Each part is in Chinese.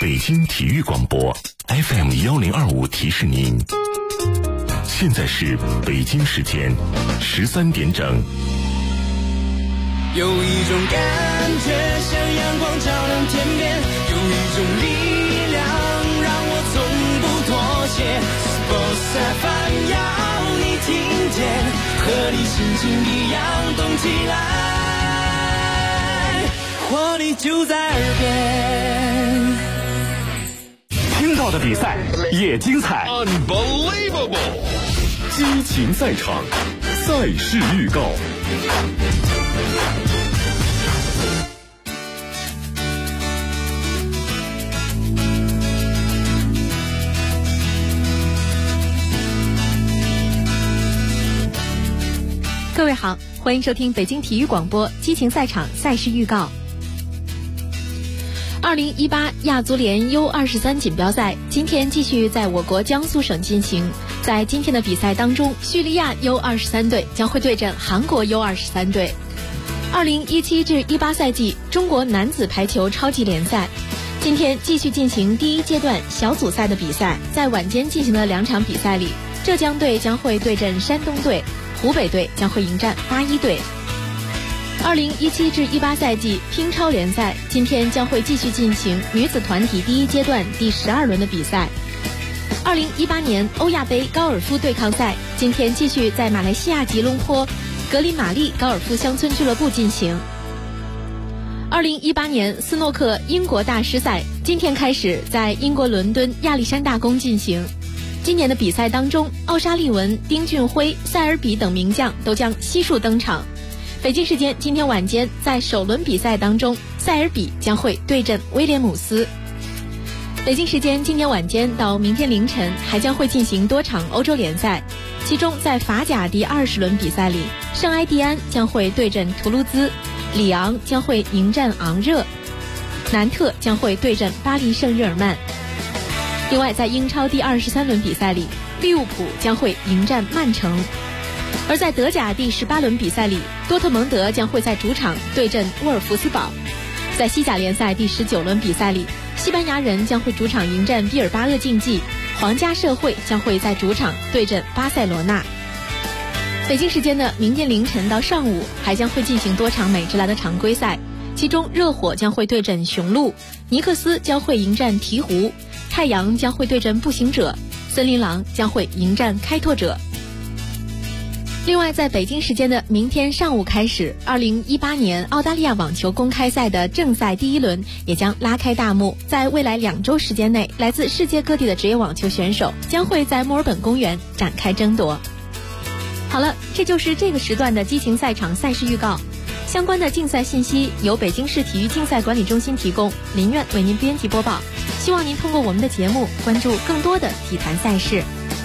北京体育广播 FM1025提示您，现在是北京时间13点整。 有一种感觉像阳光照亮天边，有一种力量让我从不妥协。Sports FM 要你听见，和你心情一样动起来，活力就在耳边。 听到的比赛也精彩 ，Unbelievable！ 激情赛场，赛事预告。 各位好，欢迎收听北京体育广播激情赛场赛事预告。2018亚足联 U23 锦标赛今天继续在我国江苏省进行。在今天的比赛当中，叙利亚 U23 队将会对阵韩国 U23 队。2017至18赛季中国男子排球超级联赛今天继续进行第一阶段小组赛的比赛。在晚间进行的2场比赛里，浙江队将会对阵山东队，湖北队将会迎战81队。2017至18赛季乒超联赛今天将会继续进行女子团体第一阶段第12轮的比赛。2018年欧亚杯高尔夫对抗赛今天继续在马来西亚吉隆坡格林玛丽高尔夫乡村俱乐部进行。2018年斯诺克英国大师赛今天开始在英国伦敦亚历山大宫进行。今年的比赛当中，奥沙利文、丁俊晖、塞尔比等名将都将悉数登场。北京时间今天晚间，在首轮比赛当中，塞尔比将会对阵威廉姆斯。北京时间今天晚间到明天凌晨，还将会进行多场欧洲联赛，其中在法甲第20轮比赛里，圣埃蒂安将会对阵图卢兹，里昂将会迎战昂热，南特将会对阵巴黎圣日耳曼。另外，在英超第23轮比赛里，利物浦将会迎战曼城。而在德甲第18轮比赛里，多特蒙德将会在主场对阵沃尔夫斯堡。在西甲联赛第19轮比赛里，西班牙人将会主场迎战毕尔巴鄂竞技，皇家社会将会在主场对阵巴塞罗那。北京时间的明天凌晨到上午，还将会进行多场美职篮的常规赛，其中热火将会对阵雄鹿，尼克斯将会迎战鹈鹕，太阳将会对阵步行者，森林狼将会迎战开拓者。另外，在北京时间的明天上午开始，2018年澳大利亚网球公开赛的正赛第1轮也将拉开大幕。在未来2周时间内，来自世界各地的职业网球选手将会在墨尔本公园展开争夺。好了，这就是这个时段的激情赛场赛事预告。相关的竞赛信息由北京市体育竞赛管理中心提供，林苑为您编辑播报。希望您通过我们的节目关注更多的体坛赛事。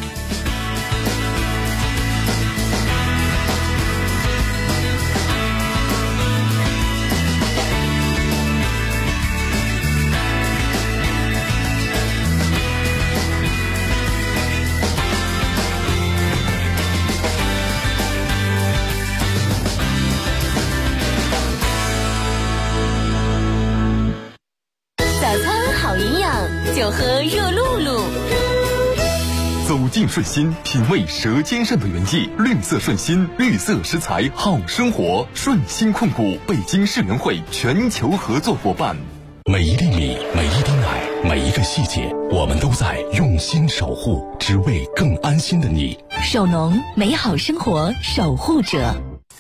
就喝热露露。 走进顺心，品味舌尖上的原意。绿色顺心，绿色食材好生活。顺心控股北京市联会全球合作伙伴。 每一粒米，每一滴奶，每一个细节，我们都在用心守护，只为更安心的你。 首农，美好生活守护者。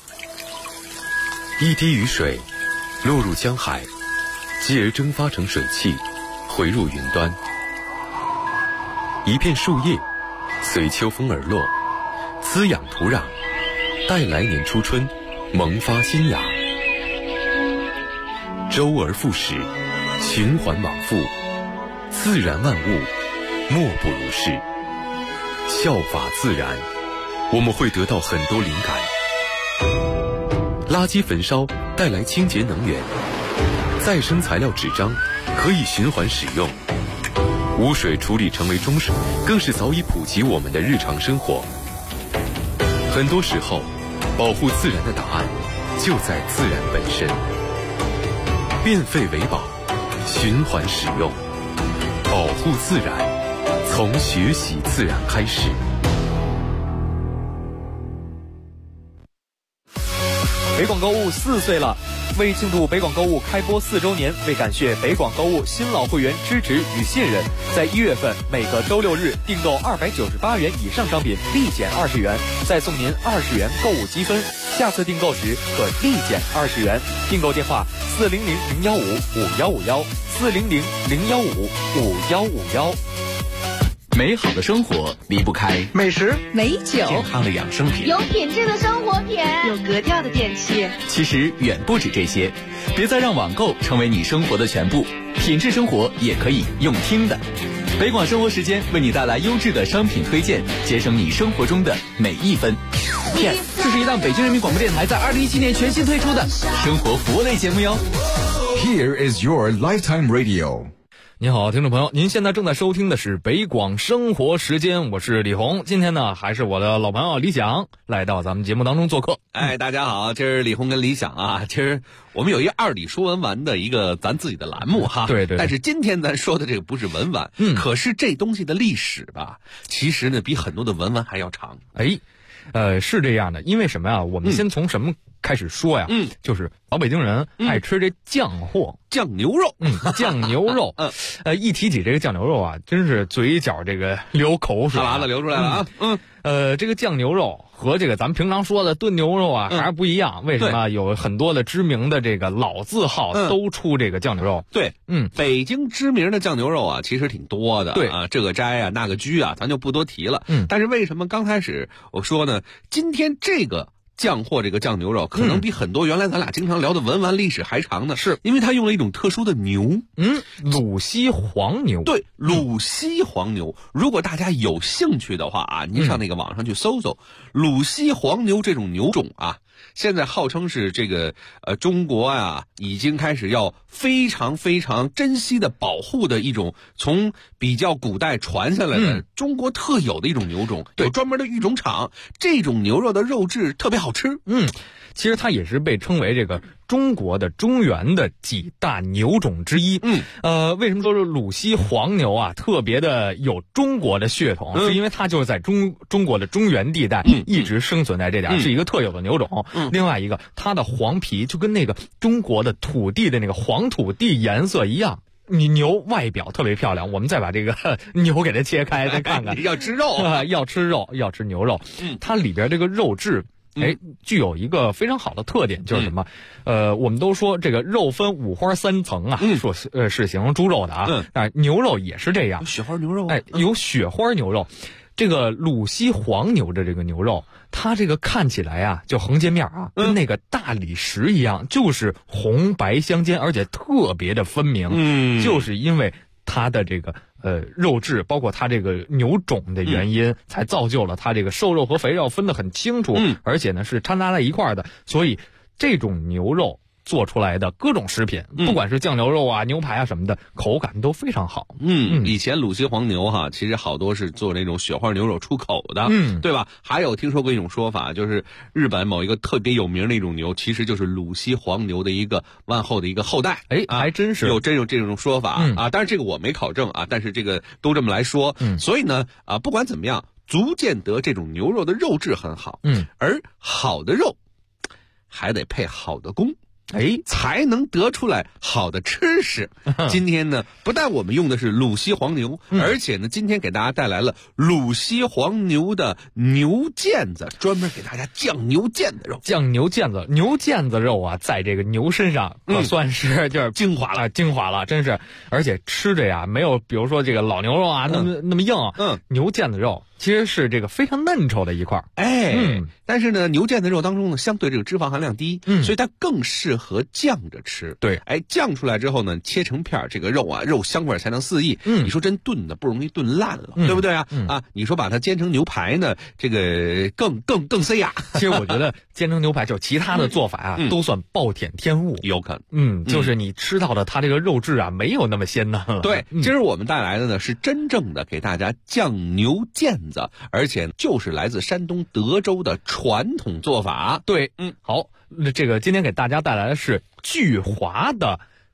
一滴雨水落入江海，继而蒸发成水汽，回入云端。一片树叶随秋风而落，滋养土壤，待来年初春萌发新芽。周而复始，循环往复，自然万物莫不如是。效法自然，我们会得到很多灵感。垃圾焚烧带来清洁能源，再生材料纸张可以循环使用，污水处理成为中水，更是早已普及我们的日常生活。很多时候，保护自然的答案就在自然本身。变废为宝，循环使用， 保护自然，从学习自然开始。 北广购物4岁了，为庆祝北广购物开播4周年，为感谢北广购物新老会员支持与信任，在1月份每个周6日订购298元以上商品立减20元，再送您20元购物积分，下次订购时可立减20元。订购电话400-015-5151，400-015-5151。 美好的生活离不开美食、 美酒、 健康的养生品、 有品质的生活品、 有格调的电器。 其实远不止这些，别再让网购成为你生活的全部，品质生活也可以用听的。北广生活时间为你带来优质的商品推荐，节省你生活中的每一分。这是一档北京人民广播电台在2017年全新推出的生活服务类节目哟。 Here is your lifetime radio。 您好，听众朋友，您现在正在收听的是北广生活时间，我是李红。今天呢，还是我的老朋友李想来到咱们节目当中做客。 大家好，今儿李红跟李想啊，今儿我们有一二李说文玩的一个咱自己的栏目哈。 对。 但是今天咱说的这个不是文玩，可是这东西的历史吧，其实呢比很多的文玩还要长。 是这样的，因为什么呀？我们先从什么开始说呀？就是老北京人爱吃这酱货， 酱牛肉， 酱牛肉。一提起这个酱牛肉啊，真是嘴角这个流口水， 哈喇子流出来了啊。 这个酱牛肉和这个咱们平常说的炖牛肉啊还是不一样。为什么？有很多的知名的这个老字号都出这个酱牛肉。 对，北京知名的酱牛肉啊，其实挺多的。 对啊，这个斋啊，那个居啊，咱就不多提了。但是为什么刚开始我说呢？今天这个酱货这个酱牛肉可能比很多原来咱俩经常聊的文玩历史还长呢，是因为它用了一种特殊的牛， 鲁西黄牛。 对，鲁西黄牛。如果大家有兴趣的话啊，您上那个网上去搜搜鲁西黄牛这种牛种啊，现在号称是这个中国啊已经开始要非常非常珍惜的保护的一种从比较古代传下来的中国特有的一种牛种，有专门的育种场，这种牛肉的肉质特别好吃。 其实它也是被称为这个中国的中原的几大牛种之一。为什么说是鲁西黄牛啊特别的有中国的血统？是因为它就是在中国的中原地带一直生存在这点，是一个特有的牛种。另外一个，它的黄皮就跟那个中国的土地的那个黄土地颜色一样。你牛外表特别漂亮，我们再把这个牛给它切开再看看。 要吃肉要吃肉，要吃牛肉。它里边这个肉质具有一个非常好的特点，就是什么？我们都说这个肉分五花三层啊，说是形容猪肉的啊，牛肉也是这样， 雪花牛肉， 有雪花牛肉。这个鲁西黄牛的这个牛肉，它这个看起来啊，就横截面啊，跟那个大理石一样，就是红白相间，而且特别的分明。就是因为它的这个肉质，包括它这个牛种的原因，才造就了它这个瘦肉和肥肉分得很清楚，而且呢是掺杂在一块的，所以这种牛肉做出来的各种食品，不管是酱牛肉啊、牛排啊什么的，口感都非常好。 以前鲁西黄牛哈，其实好多是做那种雪花牛肉出口的，对吧？还有听说过一种说法，就是日本某一个特别有名的一种牛，其实就是鲁西黄牛的一个完后的一个后代。 还真是有这种说法啊，当然这个我没考证啊，但是这个都这么来说。所以呢不管怎么样，足见得这种牛肉的肉质很好。而好的肉还得配好的工。才能得出来好的吃食。今天呢，不但我们用的是鲁西黄牛，而且呢，今天给大家带来了鲁西黄牛的牛腱子，专门给大家酱牛腱子肉。 酱牛腱子，牛腱子肉啊，在这个牛身上可算是就是精华了， 精华了，真是。而且吃着呀，没有比如说这个老牛肉啊那么硬。牛腱子肉其实是这个非常嫩稠的一块。 但是呢，牛腱子肉当中呢，相对这个脂肪含量低，所以它更适合酱着吃。 对， 酱出来之后呢，切成片，这个肉啊，肉香味才能四溢。你说真炖的不容易炖烂了，对不对啊？你说把它煎成牛排呢，这个更塞牙。 其实我觉得煎成牛排就其他的做法啊，都算暴殄天物， 有可能。 就是你吃到的它这个肉质啊，没有那么鲜嫩了。 对，今儿我们带来的呢是真正的给大家酱牛腱子，而且就是来自山东德州的传统做法。 对，好，这个今天给大家带来的是巨滑的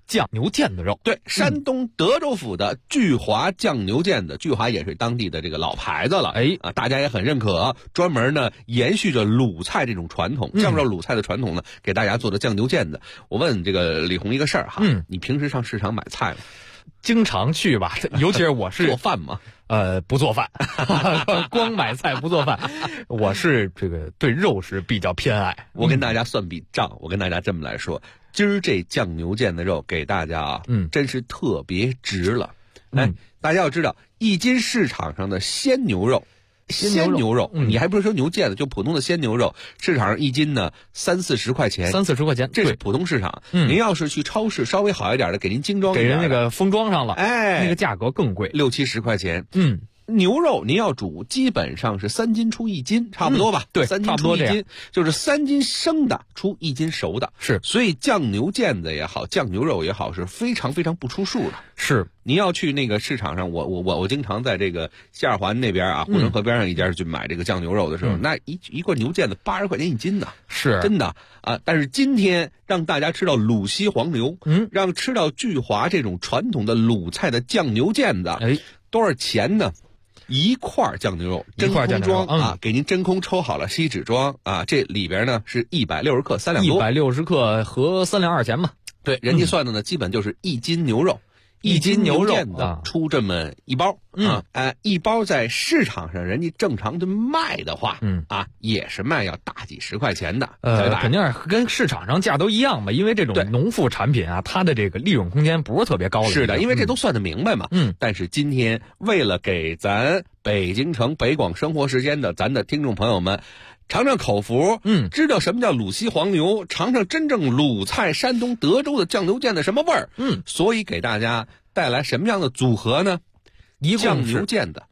酱牛腱子肉。 对，山东德州府的聚华酱牛腱子，聚华也是当地的这个老牌子了，大家也很认可，专门呢延续着鲁菜这种传统，酱肉鲁菜的传统呢，给大家做的酱牛腱子。我问这个李红一个事儿哈，你平时上市场买菜吗？ 经常去吧，尤其是我是做饭吗？ 不做饭，光买菜不做饭。我是这个对肉食比较偏爱。 我跟大家算笔账，我跟大家这么来说，今儿这酱牛腱子肉给大家啊，真是特别值了。大家要知道，一斤市场上的鲜牛肉。鲜牛肉，你还不是说牛腱子，就普通的鲜牛肉，市场上一斤呢30-40块钱 ，30-40块钱， 这是普通市场。您要是去超市稍微好一点的，给您精装一点的， 给人那个封装上了，那个价格更贵 ，60-70块钱。牛肉您要煮，基本上是3斤出1斤，差不多吧？ 对 ，3斤出1斤，就是3斤生的出1斤熟的。 是， 所以酱牛腱子也好，酱牛肉也好，是非常非常不出数的。 是， 您要去那个市场上，我经常在这个西二环那边啊，护城河边上一家去买这个酱牛肉的时候，那一罐牛腱子80块钱1斤呢， 是真的啊。但是今天让大家吃到鲁西黄牛，让吃到聚华这种传统的鲁菜的酱牛腱子，多少钱呢？一块酱牛肉真空装啊，给您真空抽好了锡纸装啊，这里边呢是160克3两多 ，160克合3两2钱嘛。 对，人家算的呢，基本就是1斤牛肉。1斤牛腱子出这么一包一包在市场上人家正常的卖的话，也是卖要大几十块钱的， 肯定是跟市场上价都一样嘛，因为这种农副产品啊，它的这个利润空间不是特别高的。 是的，因为这都算得明白嘛。但是今天为了给咱北京城北广生活时间的咱的听众朋友们尝尝口福，知道什么叫鲁西黄牛，尝尝真正鲁菜山东德州的酱牛腱的什么味儿，所以给大家带来什么样的组合呢？酱牛腱子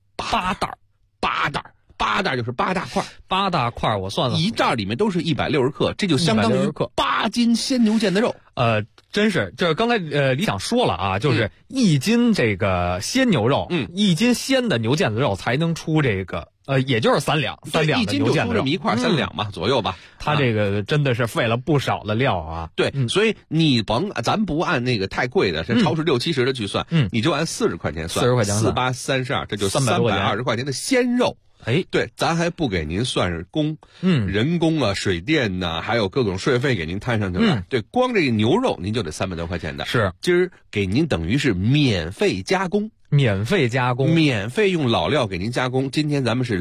8袋就是8大块 ，8大块我算了， 一袋里面都是160克，这就相当于8斤鲜牛腱的肉。 真是，这刚才李想说了啊，就是1斤这个鲜牛肉，1斤鲜的牛腱子肉才能出这个。也就是3两的牛腱子肉，1斤就出这么一块3两嘛，左右吧。 他这个真的是费了不少的料啊。 对，所以你咱不按那个太贵的，是超市60-70的去算，你就按40块钱算，40块钱4、8、32，这就320块钱的鲜肉。对，咱还不给您算是工，人工啊、水电呐，还有各种税费给您摊上去了。对，光这个牛肉您就得300多块钱的。 是， 今儿给您等于是免费加工。 免费用老料给您加工，今天咱们是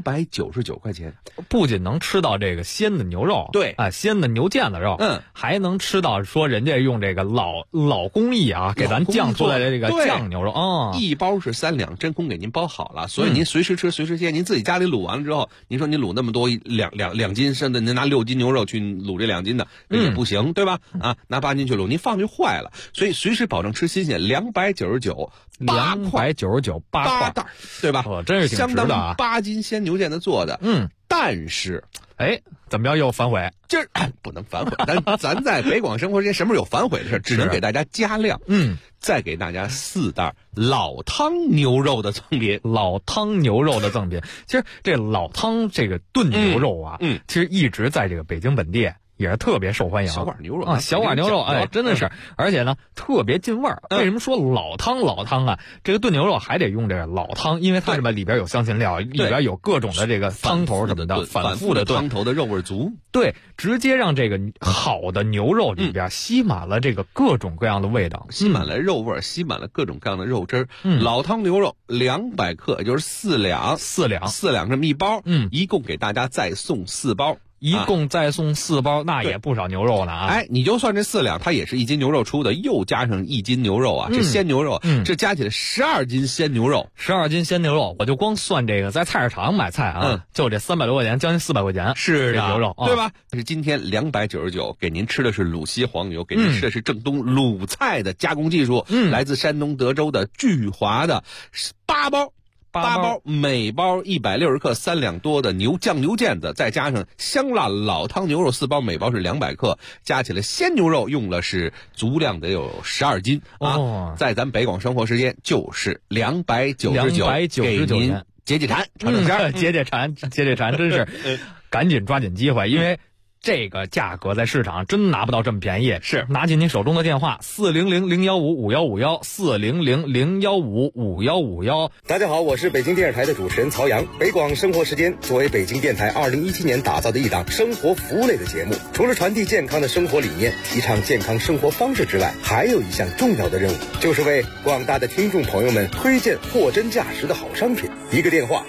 299块钱， 不仅能吃到这个鲜的牛肉， 对啊，鲜的牛腱子肉，还能吃到说人家用这个老工艺啊，给咱酱出来的这个酱牛肉啊， 一包是3两，真空给您包好了，所以您随时吃随时切，您自己家里卤完了之后，您说您卤那么多两斤，甚至您拿6斤牛肉去卤这2斤的，那也不行，对吧？拿8斤去卤，您放就坏了，所以随时保证吃新鲜，299。 299 8 袋，对吧？ 真是挺值的啊， 相当于8斤鲜牛腱子做的。但是， 怎么着又反悔？ 今儿不能反悔，咱在北广生活时间什么时候有反悔的事？只能给大家加量。再给大家4袋老汤牛肉的赠品。 老汤牛肉的赠品，其实这老汤这个炖牛肉啊，其实一直在这个北京本地也是特别受欢迎。 小碗牛肉啊，小碗牛肉，真的是，而且呢特别进味儿。为什么说老汤啊？这个炖牛肉还得用这个老汤，因为它什么里边有香辛料，里边有各种的这个汤头什么的，反复的炖， 汤头的肉味足。 对，直接让这个好的牛肉里边吸满了这个各种各样的味道， 吸满了肉味，吸满了各种各样的肉汁儿。老汤牛肉200克，也就是4两这么一包。一共给大家再送4包。 一共再送4包，那也不少牛肉呢啊！ 你就算这4两，它也是1斤牛肉出的，又加上1斤牛肉啊，这鲜牛肉，这加起来12斤鲜牛肉 ，12斤鲜牛肉，我就光算这个在菜市场买菜啊，就这300多块钱，将近400块钱， 是的， 牛肉， 对吧？是今天299，给您吃的是鲁西黄牛，给您吃的是正宗鲁菜的加工技术，来自山东德州的聚华的8包。8包，每包160克3两多的酱牛腱子，再加上香辣老汤牛肉4包，每包是200克，加起来鲜牛肉用了是足量得有12斤啊！在咱北广生活时间就是299，给您解馋，尝尝鲜， 解馋，真是赶紧抓紧机会，因为这个价格在市场真拿不到这么便宜。 是， 拿起您手中的电话400-015-5151，400-015-5151。 大家好，我是北京电视台的主持人曹阳。北广生活时间作为北京电台2017年打造的一档生活服务类的节目，除了传递健康的生活理念，提倡健康生活方式之外，还有一项重要的任务，就是为广大的听众朋友们推荐货真价实的好商品。一个电话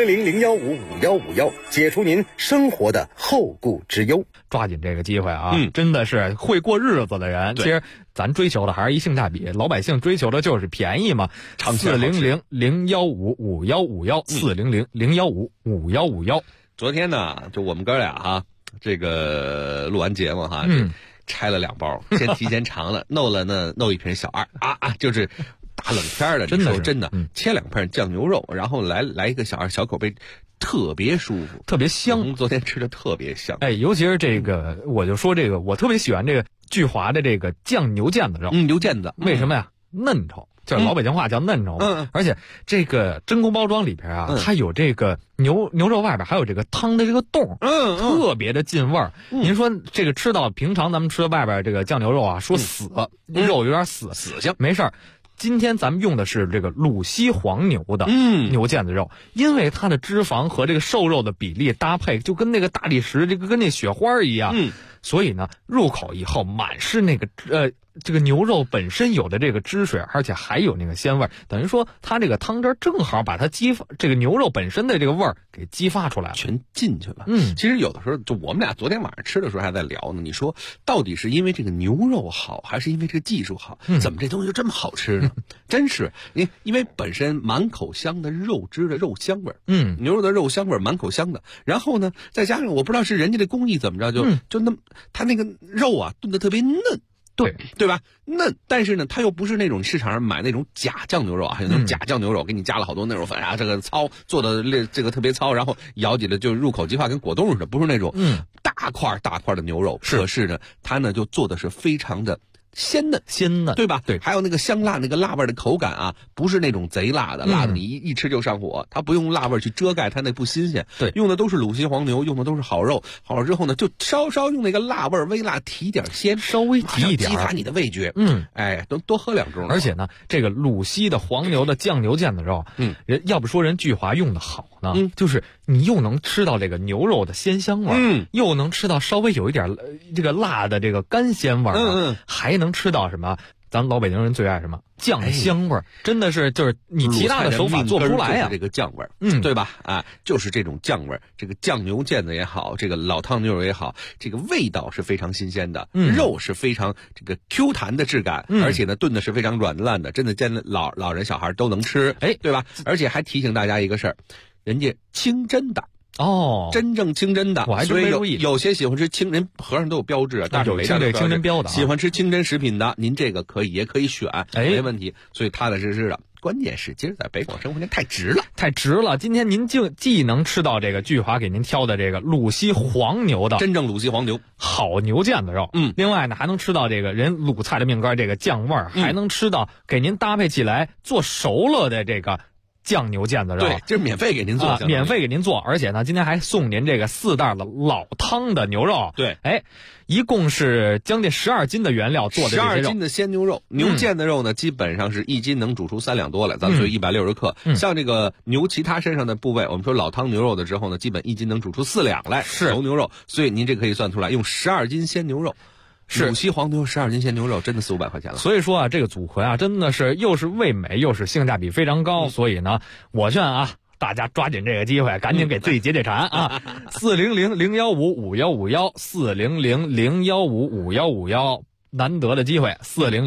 400-015-5151，解除您生活的后顾之忧。 抓紧这个机会啊！真的是会过日子的人，其实咱追求的还是一性价比，老百姓追求的就是便宜嘛。400-015-5151，400-015-5151。 昨天呢，就我们哥俩哈，这个录完节目哈，拆了2包，先提前尝了，弄一瓶小2就是大冷天的，真的切2片酱牛肉，然后来一个小2小口杯。特别舒服， 特别香。 昨天吃的特别香， 尤其是这个，我就说这个，我特别喜欢这个聚华的这个酱牛腱子肉。 牛腱子， 为什么呀？嫩稠，叫老北京话叫嫩稠。而且这个真空包装里边啊，它有这个牛肉外边还有这个汤的这个洞，特别的进味儿。您说这个吃到平常咱们吃的外边这个酱牛肉啊，说死，肉有点死性，没事儿。今天咱们用的是这个鲁西黄牛的牛腱子肉，因为它的脂肪和这个瘦肉的比例搭配就跟那个大理石这个跟那雪花一样，所以呢入口以后满是那个这个牛肉本身有的这个汁水，而且还有那个鲜味，等于说它这个汤汁正好把它这个牛肉本身的这个味儿给激发出来了， 全进去了。其实有的时候就我们俩昨天晚上吃的时候还在聊呢，你说到底是因为这个牛肉好，还是因为这个技术好？怎么这东西就这么好吃呢？真是因为本身满口香的肉汁的肉香味儿，牛肉的肉香味儿满口香的，然后呢再加上我不知道是人家的工艺怎么着，就那它那个肉啊炖得特别嫩。对吧？嫩，但是呢，它又不是那种市场上买那种假酱牛肉啊，还有那种假酱牛肉，给你加了好多那种粉啊，这个糙做的这个特别糙，然后咬起来就入口即化，跟果冻似的，不是那种大块的牛肉。可是呢，它呢就做的是非常的鲜嫩，对吧？对，还有那个香辣那个辣味的口感啊，不是那种贼辣的，辣的你一吃就上火。它不用辣味去遮盖它那不新鲜，对，用的都是鲁西黄牛，用的都是好肉。好了之后呢，就稍稍用那个辣味微辣提点鲜， 稍微提一点， 激发你的味觉。多喝2盅。 而且呢，这个鲁西的黄牛的酱牛腱子肉，人要不说人聚华用的好呢，就是你又能吃到这个牛肉的鲜香味，又能吃到稍微有一点这个辣的这个干鲜味，还能吃到什么？咱们老北京人最爱什么酱香味儿，真的是就是你其他的手法做不出来呀。 这个酱味儿，对吧？就是这种酱味儿，这个酱牛腱子也好，这个老汤牛肉也好，这个味道是非常新鲜的，肉是非常这个 Q 弹的质感，而且呢炖的是非常软烂的，真的见老人小孩都能吃，对吧？而且还提醒大家一个事儿，人家清真的。真正清真的， 我还真没注意。 有些喜欢吃清真，盒上都有标志啊，大手雷上有清真标的。 喜欢吃清真食品的，您这个也可以选，没问题。所以踏踏实实的。关键是今儿在北广生活圈太值了。今天您既能吃到这个聚华给您挑的这个鲁西黄牛的真正鲁西黄牛好牛腱子肉，另外呢还能吃到这个人鲁菜的命根这个酱味儿，还能吃到给您搭配起来做熟了的这个。酱牛腱子肉， 对，这是免费给您做， 免费给您做，而且呢，今天还送您这个4袋的老汤的牛肉， 对， 一共是将近12斤的原料做的这些肉，12 斤的鲜牛肉，牛腱子肉呢，基本上是1斤能煮出3两多来，咱们所以160克，像这个牛其他身上的部位，我们说老汤牛肉的时候呢，基本1斤能煮出4两来，熟牛肉，所以您这可以算出来，用12斤鲜牛肉。鲁西黄牛12斤鲜牛肉真的400-500块钱了， 所以说啊，这个组合啊，真的是又是味美又是性价比非常高，所以呢，我劝啊，大家抓紧这个机会，赶紧给自己解馋啊！400-015-5151，400-015-5151，难得的机会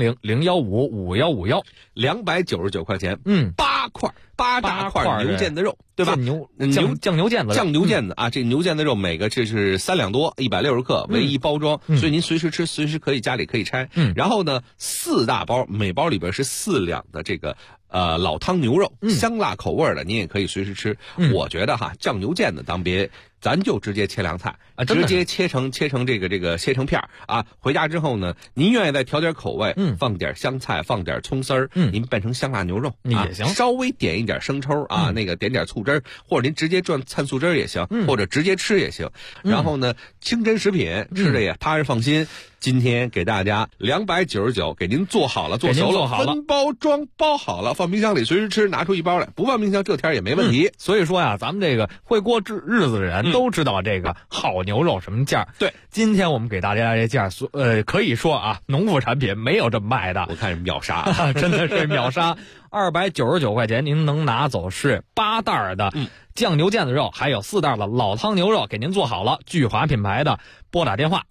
，400-015-5151，299块钱，8大块牛腱子肉，对吧？酱牛腱子，酱牛腱子啊！这牛腱子肉每个这是3两多，160克为一包装，所以您随时吃，随时可以家里可以拆。然后呢，4大包，每包里边是4两的这个老汤牛肉，香辣口味的，您也可以随时吃。我觉得哈，酱牛腱子咱就直接切凉菜啊，直接切成这个切成片啊。回家之后呢，您愿意再调点口味，放点香菜，放点葱丝儿，您拌成香辣牛肉也行，稍微点一一点生抽啊，那个点点醋汁儿，或者您直接蘸醋汁儿也行，或者直接吃也行。然后呢，清真食品吃的也踏实放心。今天给大家299，给您做好了，做熟了，分包装包好了，放冰箱里随时吃，拿出一包来，不放冰箱这天也没问题。 所以说呀，咱们这个会过日子的人都知道这个好牛肉什么价。 对， 今天我们给大家这价，可以说啊，农副产品没有这么卖的。 我看秒杀， 真的是秒杀。299块钱，您能拿走是8袋的酱牛腱子肉，还有4袋的老汤牛肉，给您做好了。聚华品牌的，拨打电话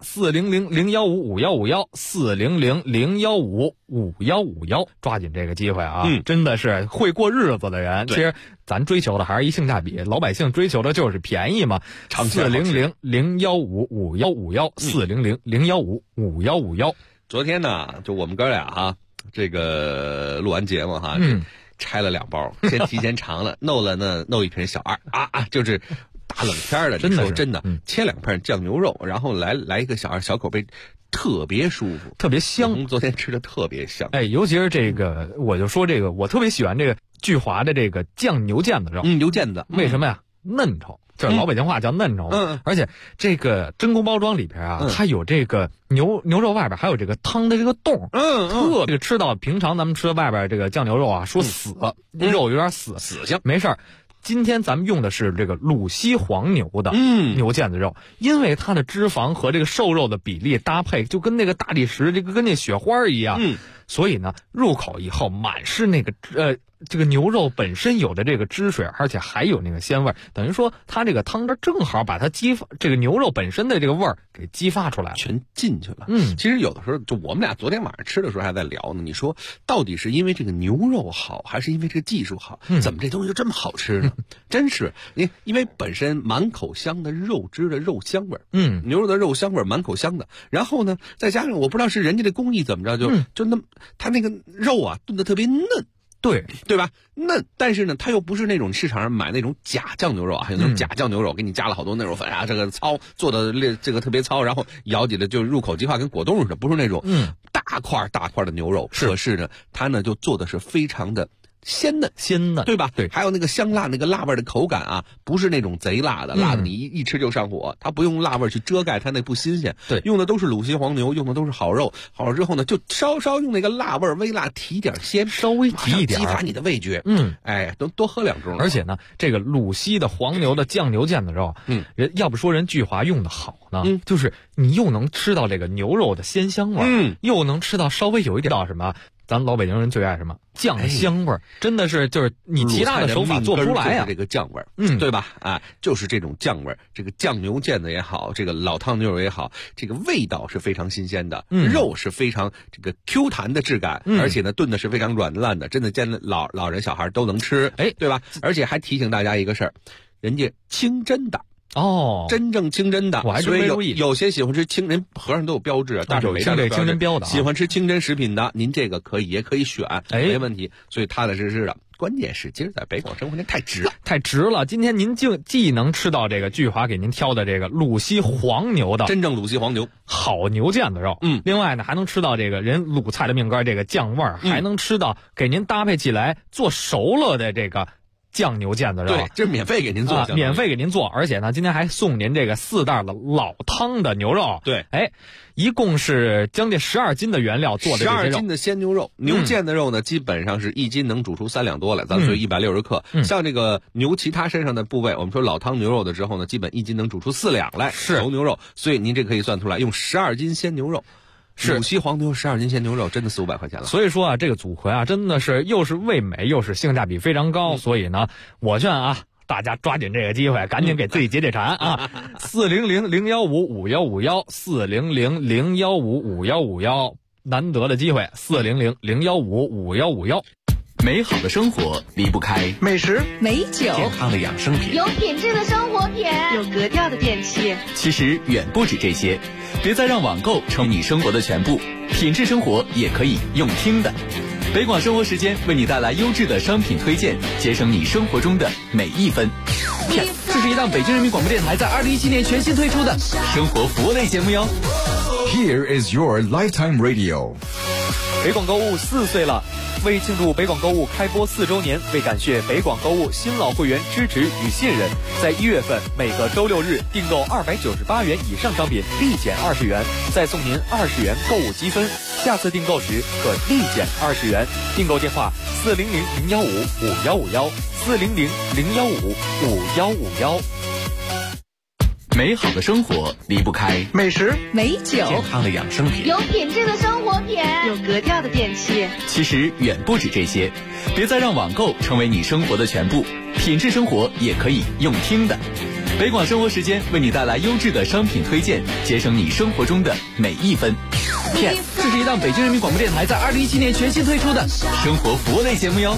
400-015-5151，400-015-5151，抓紧这个机会啊！真的是会过日子的人，其实咱追求的还是一性价比，老百姓追求的就是便宜嘛。400-015-5151，400-015-5151。 昨天呢，就我们哥俩哈。这个录完节目哈，拆了2包，先提前尝了，弄一瓶小2啊，就是大冷天的，真的切2片酱牛肉，然后来一个小2小口杯，特别舒服， 特别香。 昨天吃的特别香， 尤其是这个，我就说这个，我特别喜欢这个聚华的这个酱牛腱子肉， 牛腱子， 为什么呀？嫩稠。这老北京话叫嫩稠，而且这个真空包装里边啊，它有这个牛肉外边还有这个汤的这个洞，特别吃到平常咱们吃的外边这个酱牛肉啊，说死肉有点死性， 没事儿。今天咱们用的是这个鲁西黄牛的牛腱子肉，因为它的脂肪和这个瘦肉的比例搭配，就跟那个大理石这个跟那雪花一样，所以呢，入口以后满是那个这个牛肉本身有的这个汁水，而且还有那个鲜味，等于说它这个汤汁正好把它这个牛肉本身的这个味儿给激发出来了， 全进去了。其实有的时候就我们俩昨天晚上吃的时候还在聊呢，你说到底是因为这个牛肉好，还是因为这个技术好？怎么这东西就这么好吃呢？真是，因为本身满口香的肉汁的肉香味儿，牛肉的肉香味儿满口香的，然后呢，再加上我不知道是人家的工艺怎么着，就那它那个肉啊炖得特别嫩。对吧？嫩，但是呢，它又不是那种市场上买那种假酱牛肉啊，还有那种假酱牛肉，给你加了好多那种粉啊，这个糙做的这个特别糙，然后咬起来就入口即化，跟果冻似的，不是那种大块的牛肉。可是呢，它呢就做的是非常的鲜嫩，对吧？对，还有那个香辣，那个辣味的口感啊，不是那种贼辣的，辣的你一吃就上火。它不用辣味去遮盖它那不新鲜， 对， 用的都是鲁西黄牛，用的都是好肉。好了之后呢，就稍稍用那个辣味微辣提点鲜， 稍微提一点， 激发你的味觉。多喝2盅。 而且呢，这个鲁西的黄牛的酱牛腱子肉，人要不说人聚华用的好呢，就是你又能吃到这个牛肉的鲜香味，又能吃到稍微有一点到什么。咱老北京人最爱什么酱香味儿，真的是就是你其他的手法做不出来呀。 这个酱味儿，对吧？就是这种酱味儿，这个酱牛腱子也好，这个老汤牛肉也好，这个味道是非常新鲜的，肉是非常这个 Q 弹的质感，而且呢炖的是非常软烂的，真的见老人小孩都能吃，对吧？而且还提醒大家一个事儿，人家清真的。真正清真的， 我还真没注意。 有些喜欢吃人和尚都有标志，大手围上清真标的， 喜欢吃清真食品的，您这个也可以选，没问题。所以踏踏实实的，关键是今儿在北广生活圈太值了。今天您既能吃到这个聚华给您挑的这个鲁西黄牛的真正鲁西黄牛好牛腱子肉，另外呢还能吃到这个人鲁菜的命根这个酱味儿，还能吃到给您搭配起来做熟了的这个。酱牛腱子肉， 对，这是免费给您做， 免费给您做，而且呢，今天还送您这个4袋的老汤的牛肉， 对， 一共是将近12斤的原料做的这些肉，12 斤的鲜牛肉，牛腱子肉呢，基本上是1斤能煮出3两多来，咱所以160克。像这个牛其他身上的部位，我们说老汤牛肉的时候呢，基本1斤能煮出4两来，熟牛肉，所以您这可以算出来，用12斤鲜牛肉。鲁西黄牛12斤鲜牛肉真的400-500块钱了， 所以说啊，这个组合啊，真的是又是味美又是性价比非常高，所以呢，我劝啊，大家抓紧这个机会，赶紧给自己解馋啊！400-015-5151，400-015-5151，难得的机会，400-015-5151。 美好的生活离不开美食、 美酒、 健康的养生品， 有品质的生活品， 有格调的电器。 其实远不止这些，别再让网购成为你生活的全部，品质生活也可以用听的。北广生活时间为你带来优质的商品推荐，节省你生活中的每一分。这是一档北京人民广播电台在2017年全新推出的生活服务类节目哟。 Here is your lifetime radio。 北广购物4岁了。 为庆祝北广购物开播4周年，为感谢北广购物新老会员支持与信任，在1月份每个周6日订购298元以上商品立减20元，再送您20元购物积分，下次订购时可立减20元。订购电话400-015-5151，400-015-5151。 美好的生活离不开美食、 美酒、 健康的养生品， 有品质的生活品， 有格调的电器。 其实远不止这些，别再让网购成为你生活的全部，品质生活也可以用听的。北广生活时间为你带来优质的商品推荐，节省你生活中的每一分。 Yes， 这是一档北京人民广播电台在2017年全新推出的生活服务类节目哟。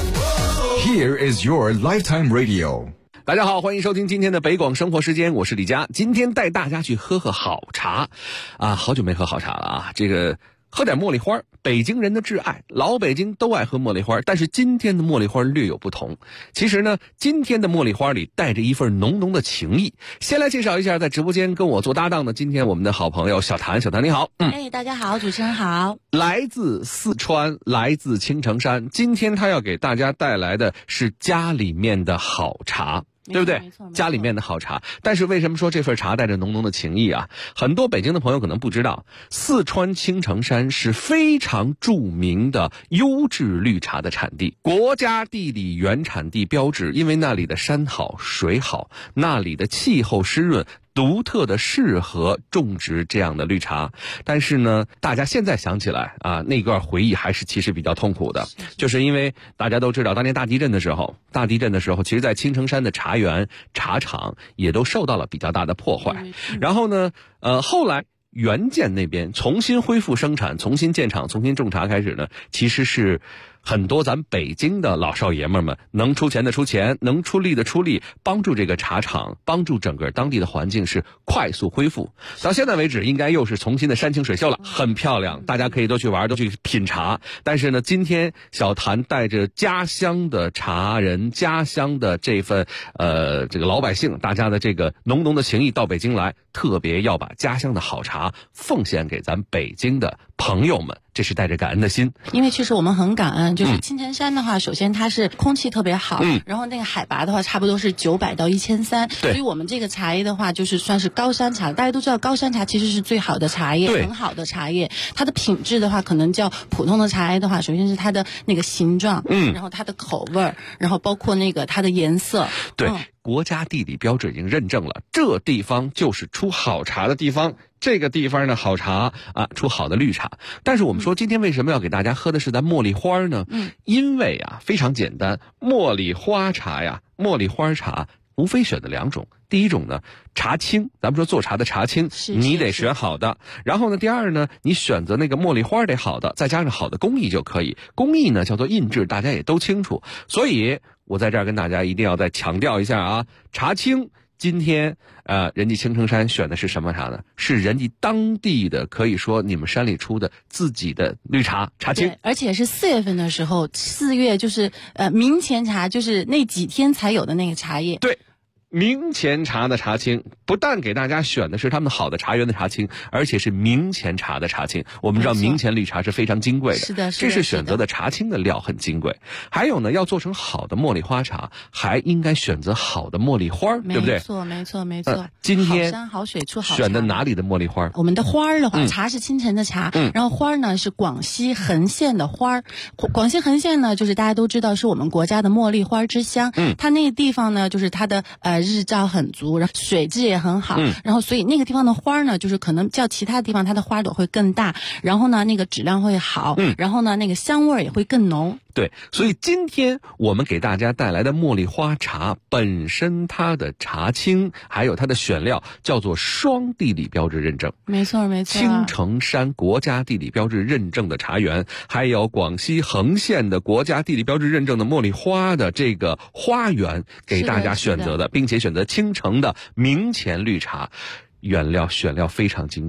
Here is your lifetime radio。 大家好，欢迎收听今天的北广生活时间，我是李佳。今天带大家去喝好茶啊，好久没喝好茶了啊，这个喝点茉莉花，北京人的挚爱，老北京都爱喝茉莉花，但是今天的茉莉花略有不同。其实呢，今天的茉莉花里带着一份浓浓的情谊。先来介绍一下在直播间跟我做搭档的今天我们的好朋友小谭。小谭你好。 大家好，主持人好。 来自四川，来自青城山，今天他要给大家带来的是家里面的好茶，对不对？家里面的好茶。但是为什么说这份茶带着浓浓的情谊啊？很多北京的朋友可能不知道，四川青城山是非常著名的优质绿茶的产地，国家地理原产地标志，因为那里的山好水好，那里的气候湿润，独特的适合种植这样的绿茶。但是呢，大家现在想起来啊，那段回忆还是其实比较痛苦的，就是因为大家都知道当年大地震的时候，其实在青城山的茶园茶厂也都受到了比较大的破坏。然后呢后来原建那边重新恢复生产，重新建厂，重新种茶开始呢，其实是很多咱北京的老少爷们们能出钱的出钱，能出力的出力，帮助这个茶厂，帮助整个当地的环境是快速恢复。到现在为止应该又是重新的山清水秀了，很漂亮，大家可以都去玩，都去品茶。但是呢，今天小谭带着家乡的茶人，家乡的这份这个老百姓，大家的这个浓浓的情谊到北京来，特别要把家乡的好茶奉献给咱北京的朋友们，这是带着感恩的心。 因为确实我们很感恩，就是青城山的话，首先它是空气特别好，然后那个海拔的话差不多是900到1300，所以我们这个茶叶的话就是算是高山茶。大家都知道高山茶其实是最好的茶叶，很好的茶叶。它的品质的话可能较普通的茶叶的话，首先是它的那个形状，然后它的口味，然后包括那个它的颜色。 对，国家地理标志已经认证了，这地方就是出好茶的地方。这个地方呢，好茶啊，出好的绿茶。但是我们说今天为什么要给大家喝的是咱茉莉花呢？因为啊，非常简单，茉莉花茶呀，茉莉花茶无非选的2种。第一种呢，茶青，咱们说做茶的茶青，你得选好的。然后呢，第二呢，你选择那个茉莉花得好的，再加上好的工艺就可以。工艺呢叫做印制，大家也都清楚。所以我在这儿跟大家一定要再强调一下啊，茶青今天人家青城山选的是什么茶呢？是人家当地的，可以说你们山里出的自己的绿茶茶青， 而且是4月份的时候，4月就是明前茶，就是那几天才有的那个茶叶。 对。明前茶的茶青，不但给大家选的是他们好的茶园的茶青，而且是明前茶的茶青。我们知道明前绿茶是非常金贵的， 是的， 这是选择的茶青的料很金贵。还有呢，要做成好的茉莉花茶，还应该选择好的茉莉花，对不对？ 没错。 今天好山好水出好茶。 选的哪里的茉莉花？ 我们的花儿的话，茶是青城的茶，然后花儿呢是广西横县的花儿。广西横县呢，就是大家都知道是我们国家的茉莉花之乡。它那个地方呢，就是它的日照很足，然后水质也很好，然后所以那个地方的花呢，就是可能较其他地方它的花朵会更大，然后呢那个质量会好，然后呢那个香味也会更浓。 对，所以今天我们给大家带来的茉莉花茶本身它的茶青还有它的选料叫做双地理标志认证。 没错。 青城山国家地理标志认证的茶园，还有广西横县的国家地理标志认证的茉莉花的这个花园给大家选择的，并且选择青城的明前绿茶，选料非常金贵。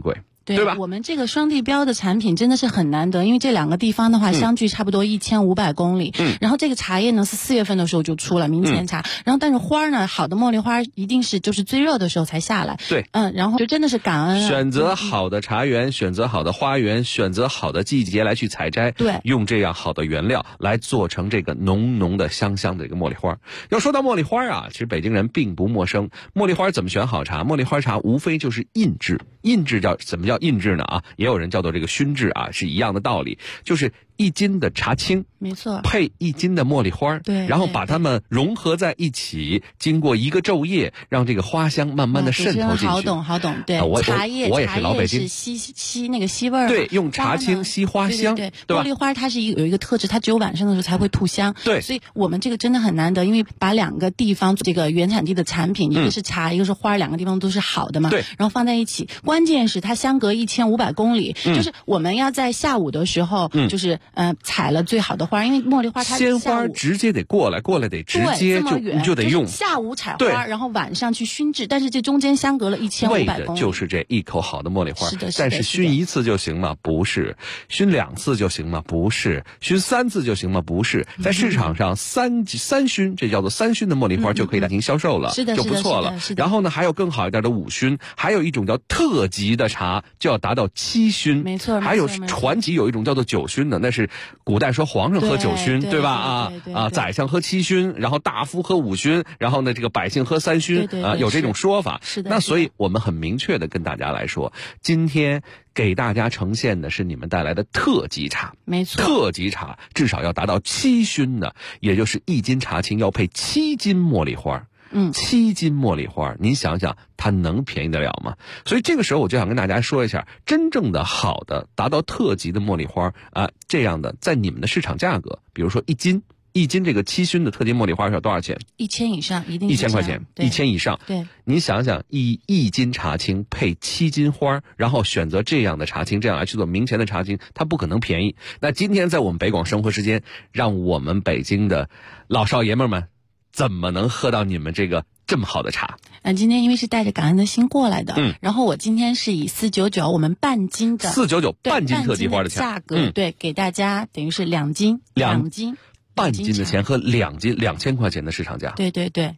对吧？ 我们这个双地标的产品真的是很难得，因为这两个地方的话相距差不多1500公里。然后这个茶叶呢是4月份的时候就出了明前茶，然后但是花呢，好的茉莉花一定是就是最热的时候才下来。 对， 然后就真的是感恩选择好的茶园，选择好的花园，选择好的季节来去采摘， 对， 用这样好的原料来做成这个浓浓的香香的一个茉莉花。要说到茉莉花啊，其实北京人并不陌生。茉莉花怎么选好茶？茉莉花茶无非就是印制，印制怎么叫印制呢？也有人叫做这个熏制是一样的道理，就是1斤的茶青， 没错， 配1斤的茉莉花， 对， 然后把它们融合在一起，经过一个昼夜，让这个花香慢慢的渗透进去。 好懂，对，茶叶我也是老北京， 是吸那个吸味儿， 对，用茶青吸花香， 对吧？ 茉莉花它是有一个特质，它只有晚上的时候才会吐香， 对， 所以我们这个真的很难得，因为把两个地方这个原产地的产品，一个是茶，一个是花，两个地方都是好的嘛， 对， 然后放在一起，关键是它相隔1500公里，就是我们要在下午的时候，就是采了最好的花，因为茉莉花它鲜花直接得过来得直接就得用， 下午采花，然后晚上去熏制，但是这中间相隔了1500公里， 为的就是这一口好的茉莉花。 是的， 但是熏1次就行吗？不是。熏2次就行吗？不是。熏3次就行吗？不是。在市场上三熏，这叫做3熏的茉莉花就可以进行销售了， 是的， 就不错了。然后呢，还有更好一点的5熏，还有一种叫特级的茶就要达到7熏， 没错。 还有传奇有一种叫做9熏的，那是古代说皇上喝9熏，对吧？宰相喝7熏，然后大夫喝5熏，然后呢这个百姓喝3熏，有这种说法。 是的。 那所以我们很明确的跟大家来说，今天给大家呈现的是你们带来的特级茶， 没错， 特级茶至少要达到7熏的，也就是1斤茶青要配7斤茉莉花。7斤茉莉花，您想想它能便宜得了吗？所以这个时候我就想跟大家说一下，真正的好的达到特级的茉莉花这样的在你们的市场价格，比如说1斤这个7熏的特级茉莉花要多少钱 ？1000以上，一定 1000块钱，1000以上。 对， 您想想，一斤茶青配7斤花，然后选择这样的茶青，这样来去做明前的茶青，它不可能便宜。那今天在我们北广生活时间，让我们北京的老少爷们们怎么能喝到你们这个这么好的茶？ 今天因为是带着感恩的心过来的，然后我今天是以499我们半斤的 499半斤特级花的价格，对，给大家等于是2斤， 半斤的钱和2斤2000块钱的市场价。 对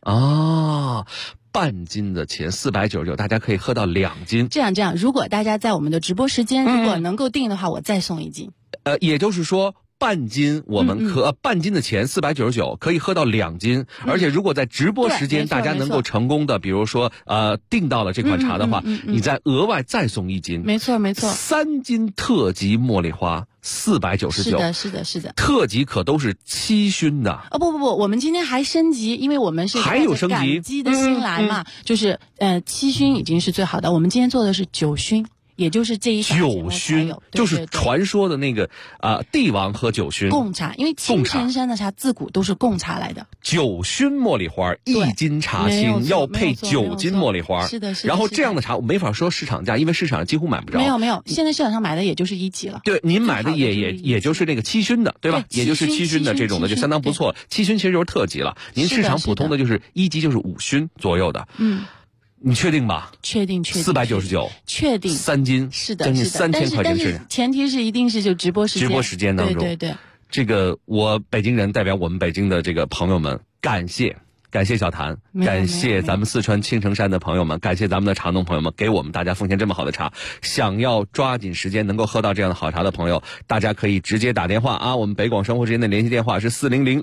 半斤的钱499，大家可以喝到2斤。 这样，如果大家在我们的直播时间，如果能够定的话，我再送1斤。 也就是说。半斤我们半斤的钱499可以喝到2斤，而且如果在直播时间大家能够成功的，比如说订到了这款茶的话，你再额外再送1斤， 没错 ，3斤特级茉莉花499， 是的， 特级可都是7熏的。 不，我们今天还升级，因为我们是还有升级， 感激的心来嘛，就是7熏已经是最好的，我们今天做的是9熏。也就是这一 9熏，就是传说的那个帝王喝9熏贡茶，因为青城山的茶自古都是贡茶来的。 9熏茉莉花1斤茶青要配9斤茉莉花， 是的。 然后这样的茶我没法说市场价，因为市场上几乎买不着。 没有，现在市场上买的也就是1级了。 对，您买的也就是那个7熏的，对吧？也就是7熏的这种的就相当不错。7熏其实就是特级了，您市场普通的就是1级就是5熏左右的。你确定吧？ 确定。 499， 确定。 3斤， 是的， 将近3000块钱是前提是一定是就直播时间当中， 对。 这个我北京人代表我们北京的这个朋友们，感谢小谭，感谢咱们四川青城山的朋友们，感谢咱们的茶农朋友们，给我们大家奉献这么好的茶。想要抓紧时间能够喝到这样的好茶的朋友，大家可以直接打电话我们北广生活时间的联系电话是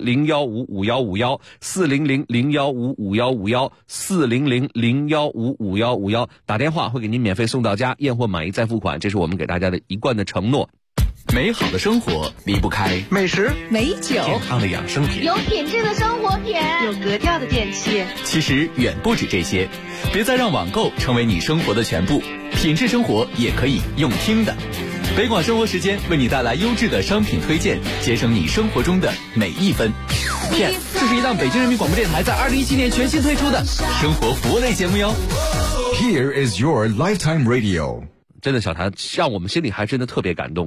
400-015-5151，400-015-5151，400-015-5151，打电话会给您免费送到家，验货满意再付款，这是我们给大家的一贯的承诺。 美好的生活离不开美食、 美酒、 健康的养生品， 有品质的生活品， 有格调的电器。 其实远不止这些，别再让网购成为你生活的全部，品质生活也可以用听的。北广生活时间为你带来优质的商品推荐，节省你生活中的每一分。 Yes， 这是一档北京人民广播电台在2017年全新推出的生活服务类节目哟。 Here is your lifetime radio。 真的，小谭让我们心里还真的特别感动的。